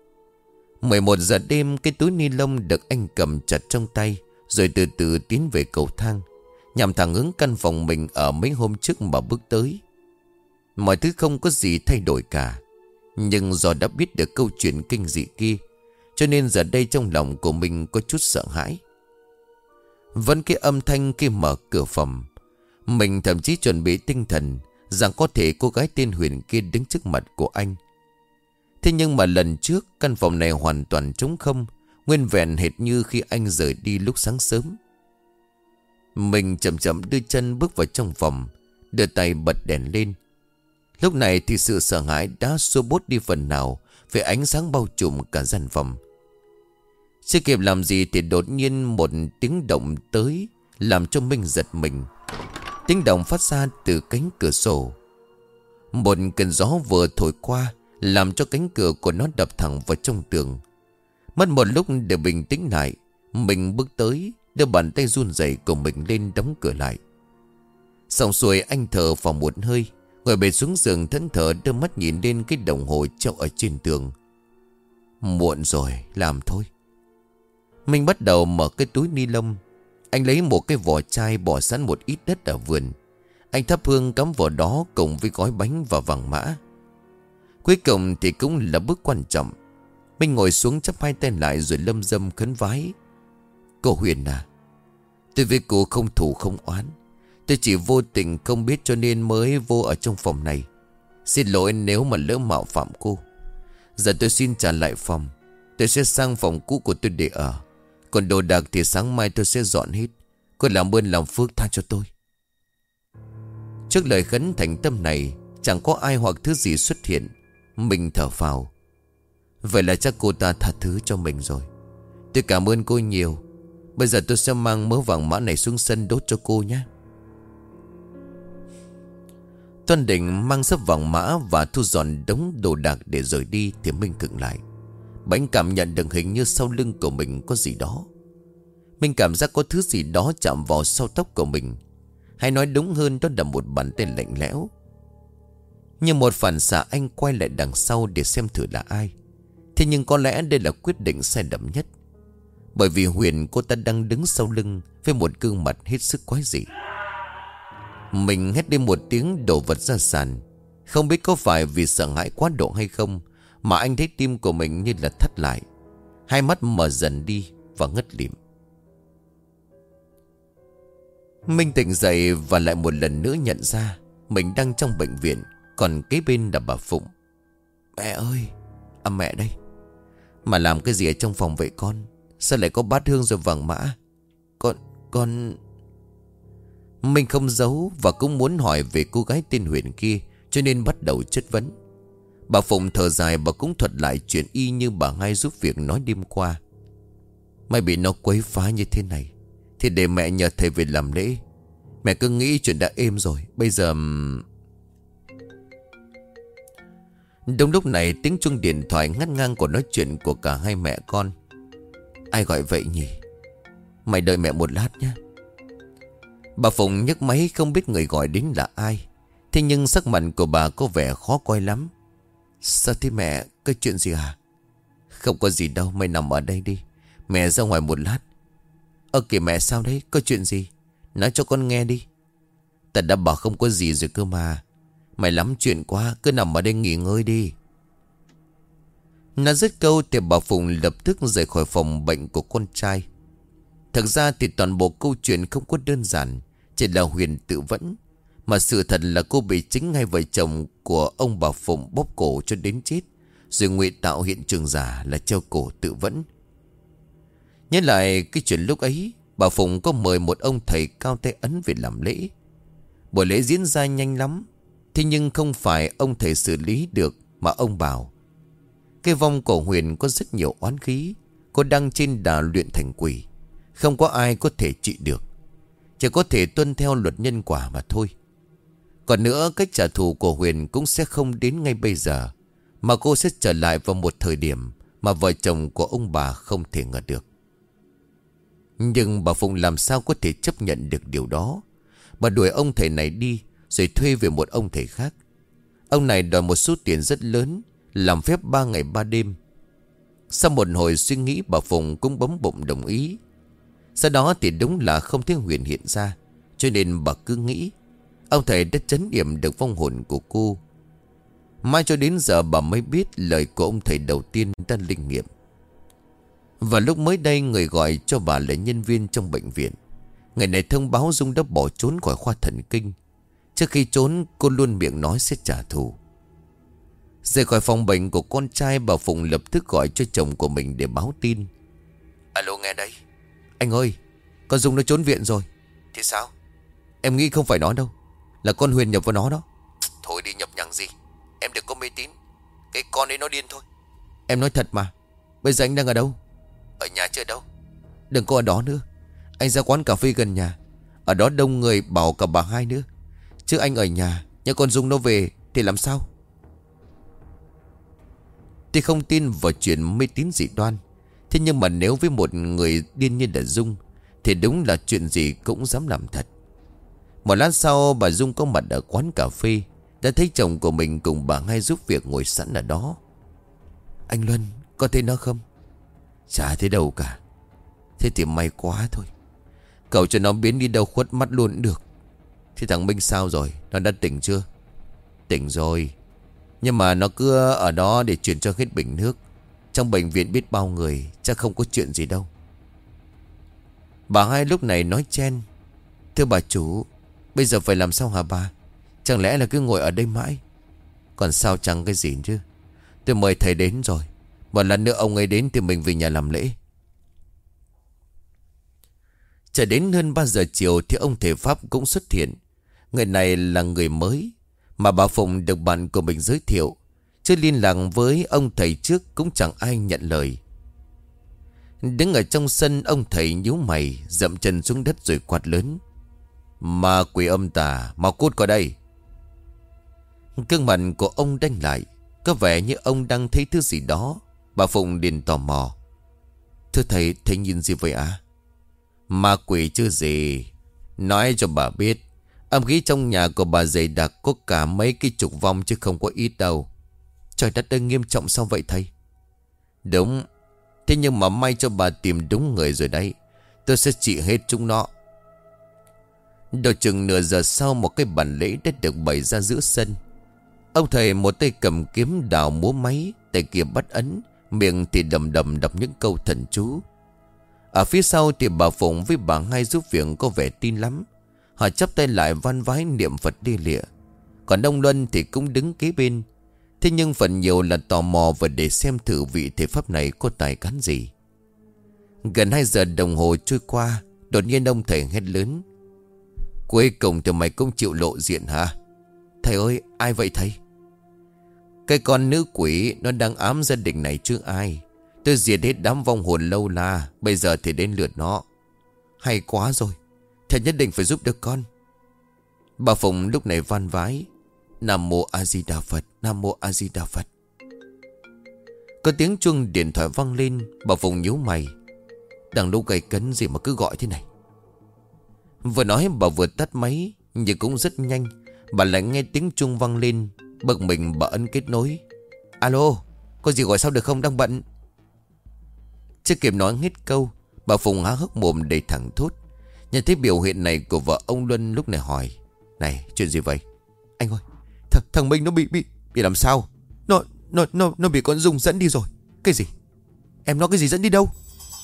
11 giờ đêm, cái túi ni lông được anh cầm chặt trong tay, rồi từ từ tiến về cầu thang, nhằm thẳng hướng căn phòng mình ở mấy hôm trước mà bước tới. Mọi thứ không có gì thay đổi cả, nhưng do đã biết được câu chuyện kinh dị kia, cho nên giờ đây trong lòng của mình có chút sợ hãi. Vẫn cái âm thanh kia mở cửa phòng, mình thậm chí chuẩn bị tinh thần rằng có thể cô gái tên Huyền kia đứng trước mặt của anh. Thế nhưng mà lần trước căn phòng này hoàn toàn trống không, nguyên vẹn hệt như khi anh rời đi lúc sáng sớm. Mình chậm chậm đưa chân bước vào trong phòng, đưa tay bật đèn lên. Lúc này thì sự sợ hãi đã xua bớt đi phần nào về ánh sáng bao trùm cả gian phòng. Chưa kịp làm gì thì đột nhiên một tiếng động tới, làm cho Minh giật mình. Tiếng động phát ra từ cánh cửa sổ. Một cơn gió vừa thổi qua, làm cho cánh cửa của nó đập thẳng vào trong tường. Mất một lúc để bình tĩnh lại, mình bước tới, đưa bàn tay run rẩy của mình lên đóng cửa lại. Xong xuôi, anh thở vào một hơi, ngồi bệt xuống giường thẫn thờ, đưa mắt nhìn lên cái đồng hồ treo ở trên tường. Muộn rồi, làm thôi. Mình bắt đầu mở cái túi ni lông. Anh lấy một cái vỏ chai bỏ sẵn một ít đất ở vườn. Anh thắp hương cắm vào đó cùng với gói bánh và vàng mã. Cuối cùng thì cũng là bước quan trọng. Mình ngồi xuống chắp hai tay lại rồi lâm dâm khấn vái. Cô Huyền à, tôi với cô không thù không oán. Tôi chỉ vô tình không biết cho nên mới vô ở trong phòng này. Xin lỗi nếu mà lỡ mạo phạm cô. Giờ tôi xin trả lại phòng. Tôi sẽ sang phòng cũ của tôi để ở. Còn đồ đạc thì sáng mai tôi sẽ dọn hết. Cô làm ơn làm phước tha cho tôi. Trước lời khấn thành tâm này, chẳng có ai hoặc thứ gì xuất hiện. Mình thở phào. Vậy là chắc cô ta tha thứ cho mình rồi. Tôi cảm ơn cô nhiều. Bây giờ tôi sẽ mang mớ vàng mã này xuống sân đốt cho cô nhé. Tuân định mang sấp vàng mã và thu dọn đống đồ đạc để rời đi thì Minh khựng lại. Bánh cảm nhận được hình như sau lưng của mình có gì đó. Mình cảm giác có thứ gì đó chạm vào sau tóc của mình. Hay nói đúng hơn, đó là một bàn tay lạnh lẽo. Như một phản xạ anh quay lại đằng sau để xem thử là ai. Thế nhưng có lẽ đây là quyết định sai lầm nhất. Bởi vì Huyền, cô ta đang đứng sau lưng với một gương mặt hết sức quái dị. Mình hét lên một tiếng đổ vật ra sàn. Không biết có phải vì sợ hãi quá độ hay không mà anh thấy tim của mình như là thắt lại. Hai mắt mở dần đi và ngất lịm. Minh tỉnh dậy và lại một lần nữa nhận ra mình đang trong bệnh viện, còn kế bên là bà Phụng. Mẹ ơi, mẹ đây. Mà làm cái gì ở trong phòng vậy con? Sao lại có bát hương rồi vàng mã? Con... Mình không giấu và cũng muốn hỏi về cô gái tên Huyền kia, cho nên bắt đầu chất vấn. Bà Phụng thở dài và cũng thuật lại chuyện y như bà hai giúp việc nói đêm qua. Mày bị nó quấy phá như thế này thì để mẹ nhờ thầy về làm lễ. Mẹ cứ nghĩ chuyện đã êm rồi. Bây giờ... Đúng lúc này tiếng chuông điện thoại ngắt ngang cuộc nói chuyện của cả hai mẹ con. Ai gọi vậy nhỉ? Mày đợi mẹ một lát nhé. Bà Phụng nhấc máy không biết người gọi đến là ai. Thế nhưng sắc mặt của bà có vẻ khó coi lắm. Sao thế mẹ? Cái chuyện gì hả? Không có gì đâu, mày nằm ở đây đi. Mẹ ra ngoài một lát. Kìa mẹ, sao đấy? Có chuyện gì? Nói cho con nghe đi. Ta đã bảo không có gì rồi cơ mà. Mày lắm chuyện quá, cứ nằm ở đây nghỉ ngơi đi. Nó dứt câu thì bà Phụng lập tức rời khỏi phòng bệnh của con trai. Thực ra thì toàn bộ câu chuyện không có đơn giản, chỉ là Huyền tự vẫn. Mà sự thật là cô bị chính hai vợ chồng của ông bà Phụng bóp cổ cho đến chết, rồi ngụy tạo hiện trường giả là treo cổ tự vẫn. Nhớ lại cái chuyện lúc ấy, bà Phụng có mời một ông thầy cao tay ấn về làm lễ. Buổi lễ diễn ra nhanh lắm. Thế nhưng không phải ông thầy xử lý được mà ông bảo cái vong của Huyền có rất nhiều oán khí. Cô đang trên đà luyện thành quỷ. Không có ai có thể trị được, chỉ có thể tuân theo luật nhân quả mà thôi. Còn nữa, cách trả thù của Huyền cũng sẽ không đến ngay bây giờ, mà cô sẽ trở lại vào một thời điểm mà vợ chồng của ông bà không thể ngờ được. Nhưng bà Phụng làm sao có thể chấp nhận được điều đó. Bà đuổi ông thầy này đi, rồi thuê về một ông thầy khác. Ông này đòi một số tiền rất lớn, làm phép 3 ngày 3 đêm. Sau một hồi suy nghĩ, bà Phụng cũng bấm bụng đồng ý. Sau đó thì đúng là không thấy Huyền hiện ra, cho nên bà cứ nghĩ ông thầy đã trấn yểm được vong hồn của cô. Mai cho đến giờ bà mới biết lời của ông thầy đầu tiên đã linh nghiệm. Và lúc mới đây, người gọi cho bà là nhân viên trong bệnh viện. Người này thông báo Dung đã bỏ trốn khỏi khoa thần kinh. Trước khi trốn, cô luôn miệng nói sẽ trả thù. Rời khỏi phòng bệnh của con trai, bà Phụng lập tức gọi cho chồng của mình để báo tin. Alo, nghe đây. Anh ơi, con Dung nó trốn viện rồi. Thì sao? Em nghĩ không phải nó đâu, là con Huyền nhập vào nó đó. Thôi đi, nhập nhằng gì. Em đừng có mê tín. Cái con ấy nó điên thôi. Em nói thật mà. Bây giờ anh đang ở đâu? Ở nhà chứ ở đâu. Đừng có ở đó nữa. Anh ra quán cà phê gần nhà. Ở đó đông người, bảo cả bà hai nữa. Chứ anh ở nhà, nhớ con Dung nó về thì làm sao? Thì không tin vào chuyện mê tín dị đoan. Thế nhưng mà nếu với một người điên như là Dung thì đúng là chuyện gì cũng dám làm thật. Một lát sau, bà Dung có mặt ở quán cà phê, đã thấy chồng của mình cùng bà hai giúp việc ngồi sẵn ở đó. Anh Luân, có thấy nó không? Chả thấy đâu cả. Thế thì may quá thôi. Cậu cho nó biến đi đâu khuất mắt luôn được. Thì thằng Minh sao rồi? Nó đã tỉnh chưa? Tỉnh rồi. Nhưng mà nó cứ ở đó để chuyển cho hết bình nước. Trong bệnh viện biết bao người, chắc không có chuyện gì đâu. Bà hai lúc này nói chen. Thưa bà chủ, bây giờ phải làm sao hả bà? Chẳng lẽ là cứ ngồi ở đây mãi? Còn sao chẳng cái gì chứ. Tôi mời thầy đến rồi. Một lần nữa ông ấy đến thì mình về nhà làm lễ. Chờ đến hơn 3 giờ chiều thì ông thầy Pháp cũng xuất hiện. Người này là người mới mà bà Phụng được bạn của mình giới thiệu. chứ liên lạc với ông thầy trước cũng chẳng ai nhận lời. Đứng ở trong sân, ông thầy nhíu mày, dậm chân xuống đất rồi quát lớn: "Ma quỷ âm tà, mau cút qua đây!" Gương mặt của ông đanh lại, có vẻ như ông đang thấy thứ gì đó. Bà Phụng liền tò mò: "Thưa thầy, thầy nhìn gì vậy ạ?" "Ma quỷ chứ gì. Nói cho bà biết, âm khí trong nhà của bà dày đặc, có cả mấy cái chục vong chứ không có ít đâu." "Trời đất ơi, nghiêm trọng sao vậy thầy?" "Đúng. Thế nhưng mà may cho bà tìm đúng người rồi đấy. Tôi sẽ trị hết chúng nó." Độ chừng nửa giờ sau, một cái bàn lễ đã được bày ra giữa sân. Ông thầy một tay cầm kiếm đào múa máy, tay kia bắt ấn, miệng thì đầm đầm đọc những câu thần chú. Ở phía sau thì bà Phụng với bà Hai giúp việc có vẻ tin lắm. Họ chắp tay lại van vái niệm Phật đi lịa. Còn ông Luân thì cũng đứng kế bên. Thế nhưng phần nhiều là tò mò và để xem thử vị thể pháp này có tài cán gì. Gần 2 giờ đồng hồ trôi qua, đột nhiên ông thầy hét lớn: "Cuối cùng thì mày cũng chịu lộ diện hả?" "Thầy ơi, ai vậy thầy?" "Cái con nữ quỷ nó đang ám gia đình này chứ ai. Tôi diệt hết đám vong hồn lâu la, bây giờ thì đến lượt nó." "Hay quá rồi, thầy nhất định phải giúp được con." Bà Phụng lúc này van vái: "Nam mô A Di Đà Phật, Nam mô A Di Đà Phật." Có tiếng chuông điện thoại vang lên. Bà Phụng nhíu mày: "Đang lúc gay cấn gì mà cứ gọi thế này?" Vừa nói bà vừa tắt máy. Nhưng cũng rất nhanh, bà lại nghe tiếng chuông vang lên. Bực mình bà ấn kết nối: "Alo, có gì gọi sao được không, đang bận." Chưa kịp nói hết câu, bà Phụng há hốc mồm đầy thẳng thốt. Nhận thấy biểu hiện này của vợ ông Luân, lúc này hỏi: "Này, chuyện gì vậy?" "Anh ơi, thằng Minh nó bị làm sao? Nó bị con Dung dẫn đi rồi." "Cái gì? Em nói cái gì dẫn đi đâu?"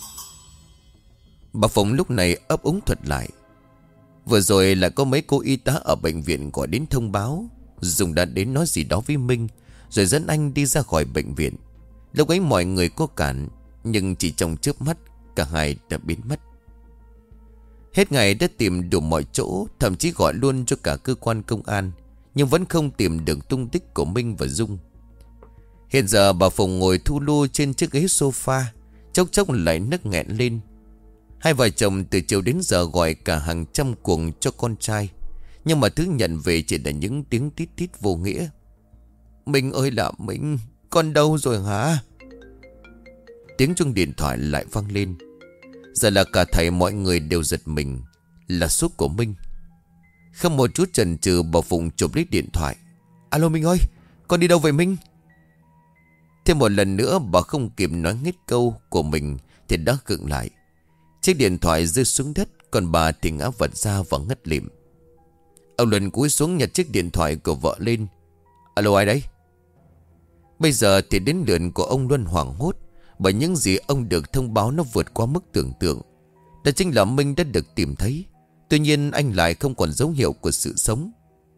Bà Phụng lúc này ấp úng thuật lại. Vừa rồi là có mấy cô y tá ở bệnh viện gọi đến thông báo Dung đã đến nói gì đó với Minh, rồi dẫn anh đi ra khỏi bệnh viện. Lúc ấy mọi người có cản, nhưng chỉ trong chớp mắt cả hai đã biến mất. Hết ngày đã tìm đủ mọi chỗ, thậm chí gọi luôn cho cả cơ quan công an, nhưng vẫn không tìm được tung tích của Minh và Dung. Hiện giờ bà Phụng ngồi thu lu trên chiếc ghế sofa, chốc chốc lại nức nghẹn lên. Hai vợ chồng từ chiều đến giờ gọi cả hàng trăm cuộc cho con trai, nhưng mà thứ nhận về chỉ là những tiếng tít tít vô nghĩa. "Minh ơi là Minh, con đâu rồi hả?" Tiếng chuông điện thoại lại vang lên. Giờ là cả thầy mọi người đều giật mình. Là số của Minh. Không một chút chần chừ, bà Phụng chụp lấy điện thoại: "Alo Minh ơi, con đi đâu vậy Minh?" Thêm một lần nữa bà không kịp nói hết câu của mình thì đã khựng lại. Chiếc điện thoại rơi xuống đất, còn bà thì ngã vật ra và ngất lịm. Ông Luân cúi xuống nhặt chiếc điện thoại của vợ lên: "Alo, ai đấy?" Bây giờ thì đến lượt của ông Luân hoảng hốt, bởi những gì ông được thông báo nó vượt qua mức tưởng tượng. Đó chính là Minh đã được tìm thấy. Tuy nhiên anh lại không còn dấu hiệu của sự sống.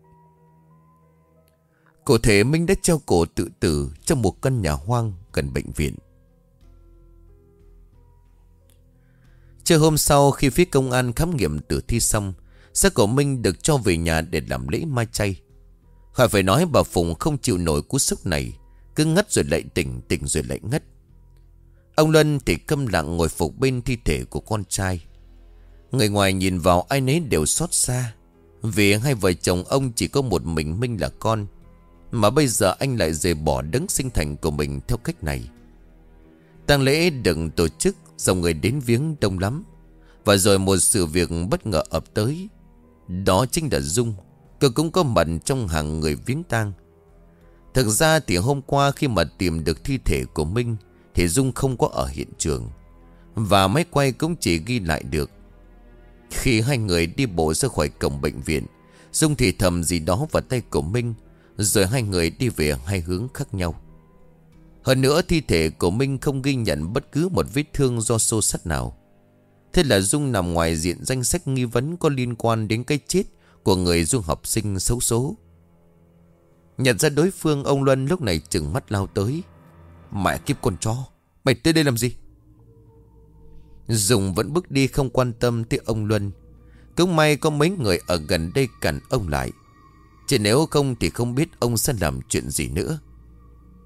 Cụ thể Minh đã treo cổ tự tử trong một căn nhà hoang gần bệnh viện. Trưa hôm sau, khi phía công an khám nghiệm tử thi xong, xác của Minh được cho về nhà để làm lễ mai chay. Khỏi phải nói bà Phụng không chịu nổi cú sốc này, cứ ngất rồi lại tỉnh, tỉnh rồi lại ngất. Ông Luân thì câm lặng ngồi phục bên thi thể của con trai. Người ngoài nhìn vào ai nấy đều xót xa, vì hai vợ chồng ông chỉ có một mình Minh là con, mà bây giờ anh lại rời bỏ đấng sinh thành của mình theo cách này. Tang lễ được tổ chức, dòng người đến viếng đông lắm. Và rồi một sự việc bất ngờ ập tới. Đó chính là Dung. Cô cũng có mặt trong hàng người viếng tang. Thực ra thì hôm qua khi mà tìm được thi thể của Minh thì Dung không có ở hiện trường, và máy quay cũng chỉ ghi lại được khi hai người đi bộ ra khỏi cổng bệnh viện. Dung thì thầm gì đó vào tay của Minh, rồi hai người đi về hai hướng khác nhau. Hơn nữa thi thể của Minh không ghi nhận bất cứ một vết thương do xô xát nào. Thế là Dung nằm ngoài diện danh sách nghi vấn có liên quan đến cái chết của người du học sinh xấu số. Nhận ra đối phương, ông Luân lúc này trừng mắt lao tới: "Mẹ kiếp con chó, mày tới đây làm gì?" Dung vẫn bước đi không quan tâm tới ông Luân. Cũng may có mấy người ở gần đây cản ông lại, chứ nếu không thì không biết ông sẽ làm chuyện gì nữa.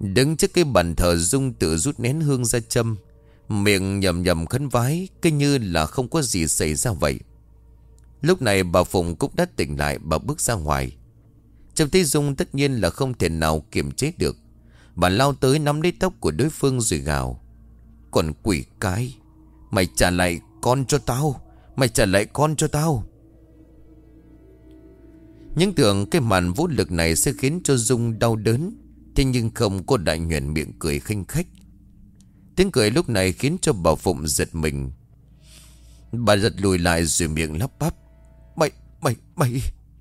Đứng trước cái bàn thờ, Dung tự rút nén hương ra châm, miệng nhầm nhầm khấn vái, cứ như là không có gì xảy ra vậy. Lúc này bà Phụng cũng đã tỉnh lại. Bà bước ra ngoài. Trông thấy Dung tất nhiên là không thể nào kiềm chế được. Bà lao tới nắm lấy tóc của đối phương rồi gào: "Còn quỷ cái, mày trả lại con cho tao, mày trả lại con cho tao." Những tưởng cái màn vũ lực này sẽ khiến cho Dung đau đớn, thế nhưng không, cô đại nhoẻn miệng cười khinh khách. Tiếng cười lúc này khiến cho bà Phụng giật mình. Bà giật lùi lại rồi miệng lắp bắp: Mày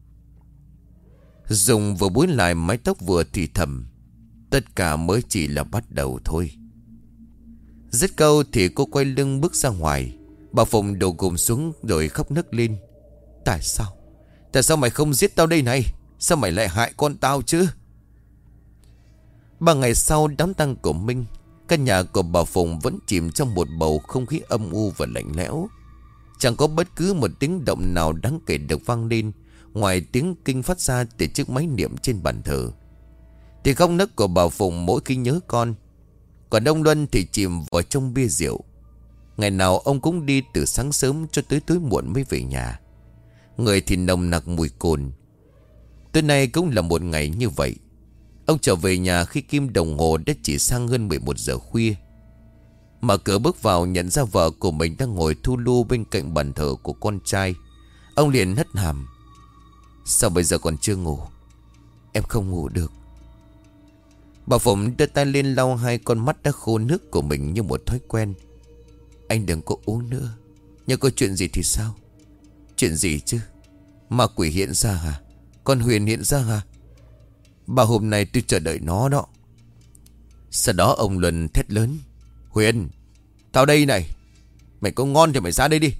Dung vừa búi lại mái tóc vừa thì thầm: "Tất cả mới chỉ là bắt đầu thôi." Dứt câu thì cô quay lưng bước ra ngoài. Bà Phụng đổ gục xuống rồi khóc nức lên: Tại sao mày không giết tao đây này? Sao mày lại hại con tao chứ?" 3 ngày sau đám tang của Minh, căn nhà của bà Phụng vẫn chìm trong một bầu không khí âm u và lạnh lẽo. Chẳng có bất cứ một tiếng động nào đáng kể được vang lên, ngoài tiếng kinh phát ra từ chiếc máy niệm trên bàn thờ. Thì khóc nấc của bà Phụng mỗi khi nhớ con. Còn ông Luân thì chìm vào trong bia rượu. Ngày nào ông cũng đi từ sáng sớm cho tới tối muộn mới về nhà. Người thì nồng nặc mùi cồn. Tối nay cũng là một ngày như vậy. Ông trở về nhà khi kim đồng hồ đã chỉ sang hơn 11 giờ khuya. Mở cửa bước vào nhận ra vợ của mình đang ngồi thu lu bên cạnh bàn thờ của con trai. Ông liền hất hàm: "Sao bây giờ còn chưa ngủ?" "Em không ngủ được." Bà Phụng đưa tay lên lau hai con mắt đã khô nước của mình như một thói quen. "Anh đừng có uống nữa. Nhưng có chuyện gì thì sao?" "Chuyện gì chứ? Ma quỷ hiện ra hả? Con Huyền hiện ra hả?" "Bà hôm nay tôi chờ đợi nó đó." Sau đó ông Luân thét lớn: "Huyền, tao đây này. Mày có ngon thì mày ra đây đi."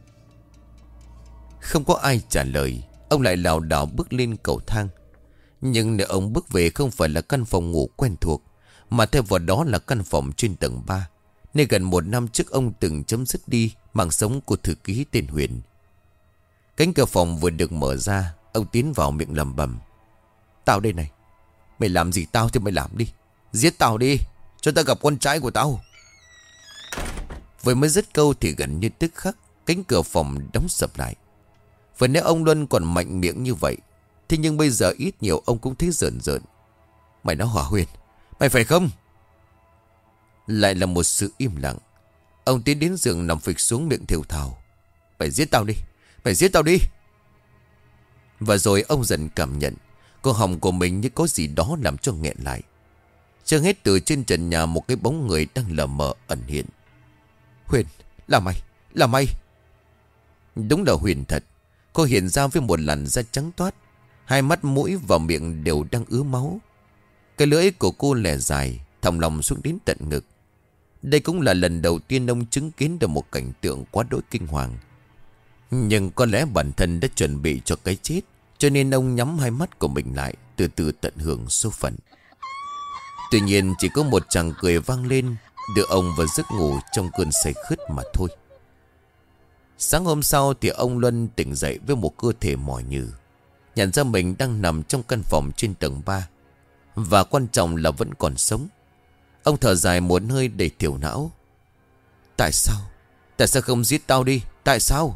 Không có ai trả lời. Ông lại lảo đảo bước lên cầu thang. Nhưng nơi ông bước về không phải là căn phòng ngủ quen thuộc, mà thay vào đó là căn phòng trên tầng 3, nơi gần 1 năm trước ông từng chấm dứt đi mạng sống của thư ký tên Huyền. Cánh cửa phòng vừa được mở ra, ông tiến vào miệng lẩm bẩm: "Tao đây này. Mày làm gì tao thì mày làm đi. Giết tao đi, cho tao gặp con trai của tao." Vừa mới dứt câu thì gần như tức khắc cánh cửa phòng đóng sập lại. Vừa nãy ông Luân còn mạnh miệng như vậy, thế nhưng bây giờ ít nhiều ông cũng thấy rợn rợn. "Mày nói hả Huyền? Mày phải không?" Lại là một sự im lặng. Ông tiến đến giường nằm phịch xuống miệng thều thào: "Mày giết tao đi, mày giết tao đi." Và rồi ông dần cảm nhận cổ họng của mình như có gì đó làm cho nghẹn lại. Chưa hết từ trên trần nhà một cái bóng người đang lờ mờ ẩn hiện. "Huyền, là mày." Đúng là Huyền thật. Cô hiện ra với một làn da trắng toát, hai mắt mũi và miệng đều đang ứa máu. Cái lưỡi của cô lẻ dài, thòng lòng xuống đến tận ngực. Đây cũng là lần đầu tiên ông chứng kiến được một cảnh tượng quá đỗi kinh hoàng. Nhưng có lẽ bản thân đã chuẩn bị cho cái chết, cho nên ông nhắm hai mắt của mình lại, từ từ tận hưởng số phận. Tuy nhiên chỉ có một tràng cười vang lên, đưa ông vào giấc ngủ trong cơn say khướt mà thôi. Sáng hôm sau thì ông Luân tỉnh dậy với một cơ thể mỏi nhừ. Nhận ra mình đang nằm trong căn phòng trên tầng 3, và quan trọng là vẫn còn sống. Ông thở dài một hơi đầy thiểu não: Tại sao không giết tao đi? Tại sao?"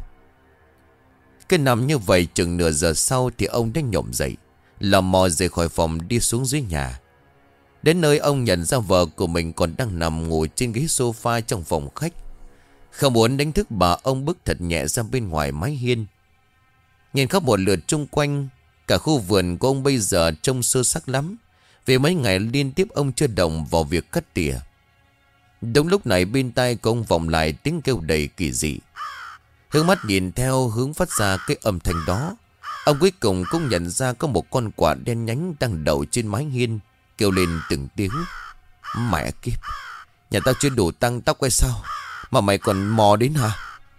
Cứ nằm như vậy chừng nửa giờ sau thì ông đã nhổm dậy, lò mò rời khỏi phòng đi xuống dưới nhà. Đến nơi ông nhận ra vợ của mình còn đang nằm ngồi trên ghế sofa trong phòng khách. Không muốn đánh thức bà, ông bước thật nhẹ ra bên ngoài mái hiên. Nhìn khắp một lượt chung quanh, cả khu vườn của ông bây giờ trông sơ sắc lắm, vì mấy ngày liên tiếp ông chưa động vào việc cắt tỉa. Đúng lúc này bên tai của ông vọng lại tiếng kêu đầy kỳ dị. Hướng mắt nhìn theo hướng phát ra cái âm thanh đó, ông cuối cùng cũng nhận ra có một con quạ đen nhánh đang đậu trên mái hiên, kêu lên từng tiếng: "Mẹ kiếp, nhà tao chưa đủ tăng tóc hay sao mà mày còn mò đến hả?"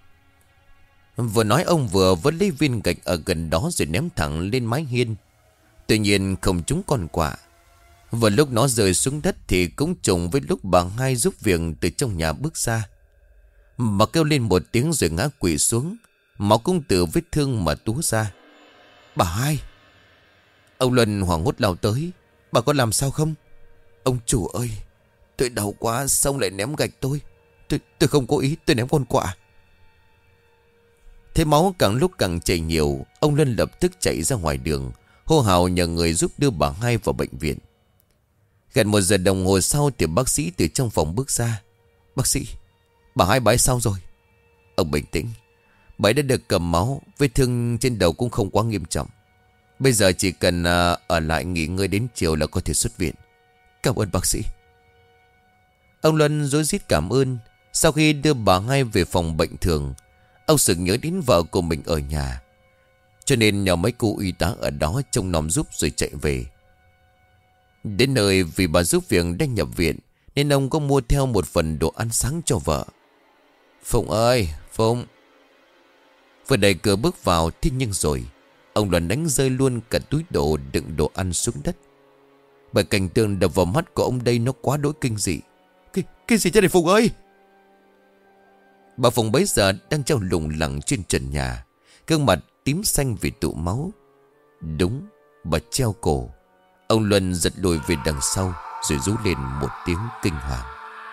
Vừa nói ông vừa vớt lấy viên gạch ở gần đó rồi ném thẳng lên mái hiên. Tuy nhiên không trúng con quạ. Vừa lúc nó rơi xuống đất thì cũng trùng với lúc bà Hai giúp việc từ trong nhà bước ra. Bà kêu lên một tiếng rồi ngã quỵ xuống, máu cũng từ vết thương mà túa ra. "Bà Hai!" Ông Luân hoảng hốt lao tới: "Bà có làm sao không?" Ông chủ ơi, tôi đau quá, xong lại ném gạch tôi. Tôi không cố ý, tôi ném con quạ. Thế máu càng lúc càng chảy nhiều, ông Luân lập tức chạy ra ngoài đường, hô hào nhờ người giúp đưa bà Hai vào bệnh viện. Gần 1 giờ đồng hồ sau thì bác sĩ từ trong phòng bước ra. Bác sĩ, bà Hai bà ấy sao rồi? Ông bình tĩnh. Bà ấy đã được cầm máu, vết thương trên đầu cũng không quá nghiêm trọng. Bây giờ chỉ cần ở lại nghỉ ngơi đến chiều là có thể xuất viện. Cảm ơn bác sĩ. Ông Luân rối rít cảm ơn. Sau khi đưa bà Hai về phòng bệnh thường, ông sực nhớ đến vợ của mình ở nhà, cho nên nhờ mấy cô y tá ở đó trông nom giúp rồi chạy về. Đến nơi vì bà giúp việc đang nhập viện, nên ông có mua theo một phần đồ ăn sáng cho vợ. Phụng ơi, Phụng. Vừa đẩy cửa bước vào, thế nhưng rồi ông Luân đánh rơi luôn cả túi đồ đựng đồ ăn xuống đất. Bởi cảnh tượng đập vào mắt của ông đây nó quá đỗi kinh dị. Cái gì thế này Phụng ơi? Bà Phụng bấy giờ đang treo lủng lẳng trên trần nhà, gương mặt tím xanh vì tụ máu. Đúng, bà treo cổ. Ông Luân giật lùi về đằng sau, rồi rú lên một tiếng kinh hoàng.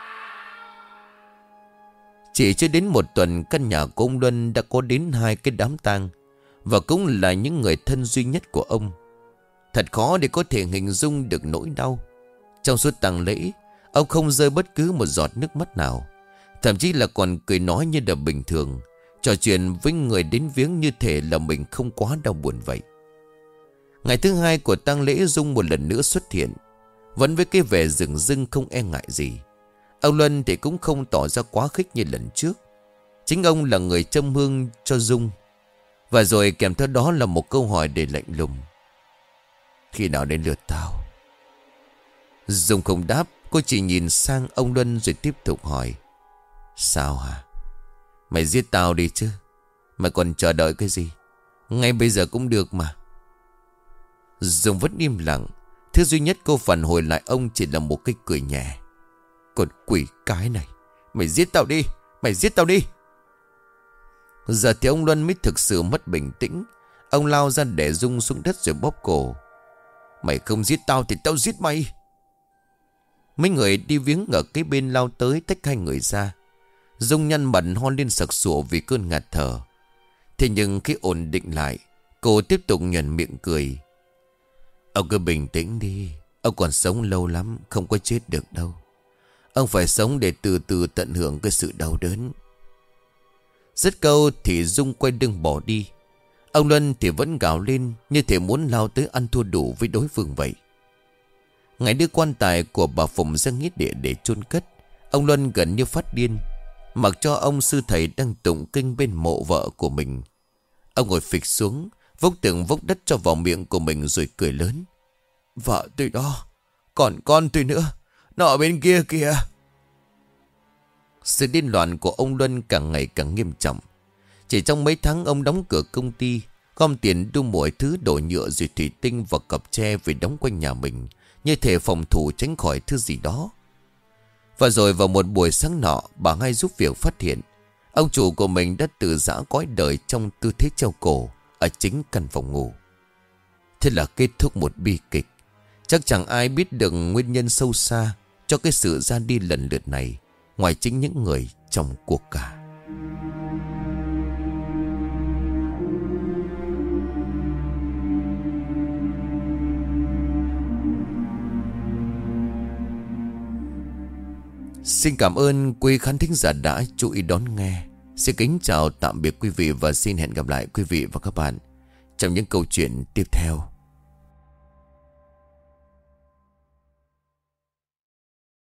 Chỉ chưa đến 1 tuần, căn nhà của ông Luân đã có đến 2 cái đám tang, và cũng là những người thân duy nhất của ông. Thật khó để có thể hình dung được nỗi đau. Trong suốt tang lễ, ông không rơi bất cứ một giọt nước mắt nào, thậm chí là còn cười nói như là bình thường, trò chuyện với người đến viếng như thể là mình không quá đau buồn vậy. Ngày thứ 2 của tang lễ, Dung một lần nữa xuất hiện, vẫn với cái vẻ rừng rưng không e ngại gì. Ông Luân thì cũng không tỏ ra quá khích như lần trước. Chính ông là người châm hương cho Dung, và rồi kèm theo đó là một câu hỏi đầy lạnh lùng: khi nào đến lượt tao? Dung không đáp, cô chỉ nhìn sang ông Luân rồi tiếp tục hỏi: sao hả? Mày giết tao đi chứ, mày còn chờ đợi cái gì? Ngay bây giờ cũng được mà. Dung vẫn im lặng. Thứ duy nhất cô phản hồi lại ông chỉ là một cái cười nhẹ: còn quỷ cái này, mày giết tao đi, mày giết tao đi. Giờ thì ông Luân mới thực sự mất bình tĩnh. Ông lao ra để Dung xuống đất rồi bóp cổ: mày không giết tao thì tao giết mày. Mấy người đi viếng ở cái bên lao tới tách hai người ra. Dung nhăn mặt ho lên sặc sụa vì cơn ngạt thở. Thế nhưng khi ổn định lại, cô tiếp tục nhoẻn miệng cười: ông cứ bình tĩnh đi, ông còn sống lâu lắm, không có chết được đâu. Ông phải sống để từ từ tận hưởng cái sự đau đớn. Dứt câu thì Dung quay lưng bỏ đi. Ông Luân thì vẫn gào lên như thể muốn lao tới ăn thua đủ với đối phương vậy. Ngày đưa quan tài của bà Phụng ra nghĩa địa để chôn cất, ông Luân gần như phát điên. Mặc cho ông sư thầy đang tụng kinh bên mộ vợ của mình, ông ngồi phịch xuống, vốc từng vốc đất cho vào miệng của mình rồi cười lớn: vợ tôi đó, còn con tôi nữa, nó ở bên kia kìa. Sự điên loạn của ông Luân càng ngày càng nghiêm trọng. Chỉ trong mấy tháng ông đóng cửa công ty, gom tiền đu mọi thứ đồ nhựa rồi thủy tinh và cặp tre về đóng quanh nhà mình, như thể phòng thủ tránh khỏi thứ gì đó. Và rồi vào một buổi sáng nọ, bà Hai giúp việc phát hiện ông chủ của mình đã từ giã cõi đời trong tư thế treo cổ ở chính căn phòng ngủ. Thế là kết thúc một bi kịch. Chắc chẳng ai biết được nguyên nhân sâu xa cho cái sự ra đi lần lượt này, ngoài chính những người trong cuộc cả. Xin cảm ơn quý khán thính giả đã chú ý đón nghe. Xin kính chào tạm biệt quý vị và xin hẹn gặp lại quý vị và các bạn trong những câu chuyện tiếp theo.